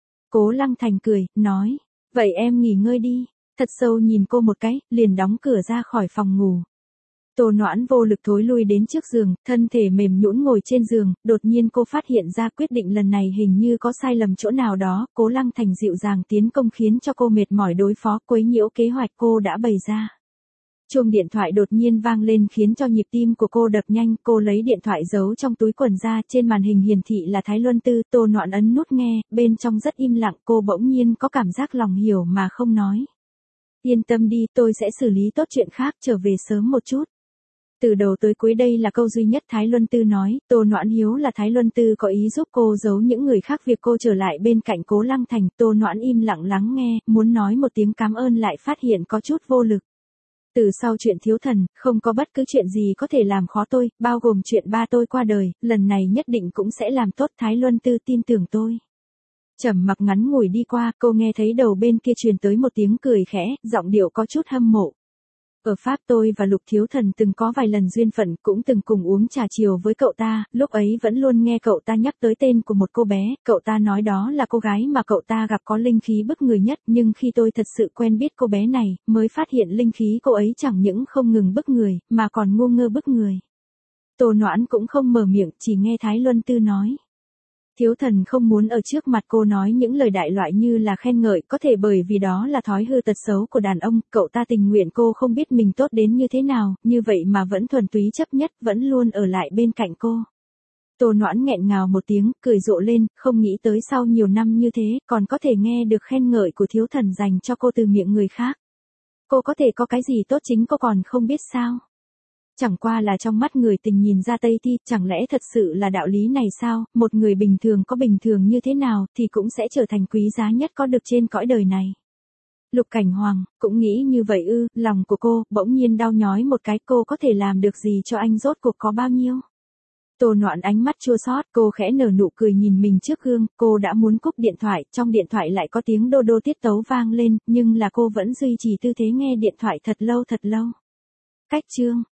A: Cố Lăng Thành cười, nói, vậy em nghỉ ngơi đi, thật sâu nhìn cô một cái, liền đóng cửa ra khỏi phòng ngủ. Tô Noãn vô lực thối lui đến trước giường, thân thể mềm nhũn ngồi trên giường, đột nhiên cô phát hiện ra quyết định lần này hình như có sai lầm chỗ nào đó. Cố Lăng Thành dịu dàng tiến công khiến cho cô mệt mỏi đối phó, quấy nhiễu kế hoạch cô đã bày ra. Chuông điện thoại đột nhiên vang lên khiến cho nhịp tim của cô đập nhanh, cô lấy điện thoại giấu trong túi quần ra, trên màn hình hiển thị là Thái Luân Tư. Tô Noãn ấn nút nghe, bên trong rất im lặng, cô bỗng nhiên có cảm giác lòng hiểu mà không nói. Yên tâm đi, tôi sẽ xử lý tốt chuyện khác, trở về sớm một chút. Từ đầu tới cuối đây là câu duy nhất Thái Luân Tư nói. Tô Noãn hiếu là Thái Luân Tư có ý giúp cô giấu những người khác việc cô trở lại bên cạnh Cố Lăng Thành. Tô Noãn im lặng lắng nghe, muốn nói một tiếng cảm ơn lại phát hiện có chút vô lực. Từ sau chuyện thiếu thần, không có bất cứ chuyện gì có thể làm khó tôi, bao gồm chuyện ba tôi qua đời, lần này nhất định cũng sẽ làm tốt. Thái Luân Tư tin tưởng tôi. Trầm mặc ngắn ngủi đi qua, cô nghe thấy đầu bên kia truyền tới một tiếng cười khẽ, giọng điệu có chút hâm mộ. Ở Pháp tôi và Lục Thiếu Thần từng có vài lần duyên phận, cũng từng cùng uống trà chiều với cậu ta, lúc ấy vẫn luôn nghe cậu ta nhắc tới tên của một cô bé, cậu ta nói đó là cô gái mà cậu ta gặp có linh khí bức người nhất, nhưng khi tôi thật sự quen biết cô bé này, mới phát hiện linh khí cô ấy chẳng những không ngừng bức người, mà còn ngu ngơ bức người. Tô Noãn cũng không mở miệng, chỉ nghe Thái Luân Tư nói. Thiếu Thần không muốn ở trước mặt cô nói những lời đại loại như là khen ngợi, có thể bởi vì đó là thói hư tật xấu của đàn ông, cậu ta tình nguyện cô không biết mình tốt đến như thế nào, như vậy mà vẫn thuần túy chấp nhất, vẫn luôn ở lại bên cạnh cô. Tô Noãn nghẹn ngào một tiếng, cười rộ lên, không nghĩ tới sau nhiều năm như thế, còn có thể nghe được khen ngợi của Thiếu Thần dành cho cô từ miệng người khác. Cô có thể có cái gì tốt chính cô còn không biết sao? Chẳng qua là trong mắt người tình nhìn ra Tây Thi, chẳng lẽ thật sự là đạo lý này sao, một người bình thường có bình thường như thế nào, thì cũng sẽ trở thành quý giá nhất có được trên cõi đời này. Lục Cảnh Hoàng, cũng nghĩ như vậy ư, lòng của cô, bỗng nhiên đau nhói một cái, cô có thể làm được gì cho anh rốt cuộc có bao nhiêu? Tô Noãn ánh mắt chua xót, cô khẽ nở nụ cười nhìn mình trước gương, cô đã muốn cúp điện thoại, trong điện thoại lại có tiếng đô đô tiết tấu vang lên, nhưng là cô vẫn duy trì tư thế nghe điện thoại thật lâu thật lâu. Cách chương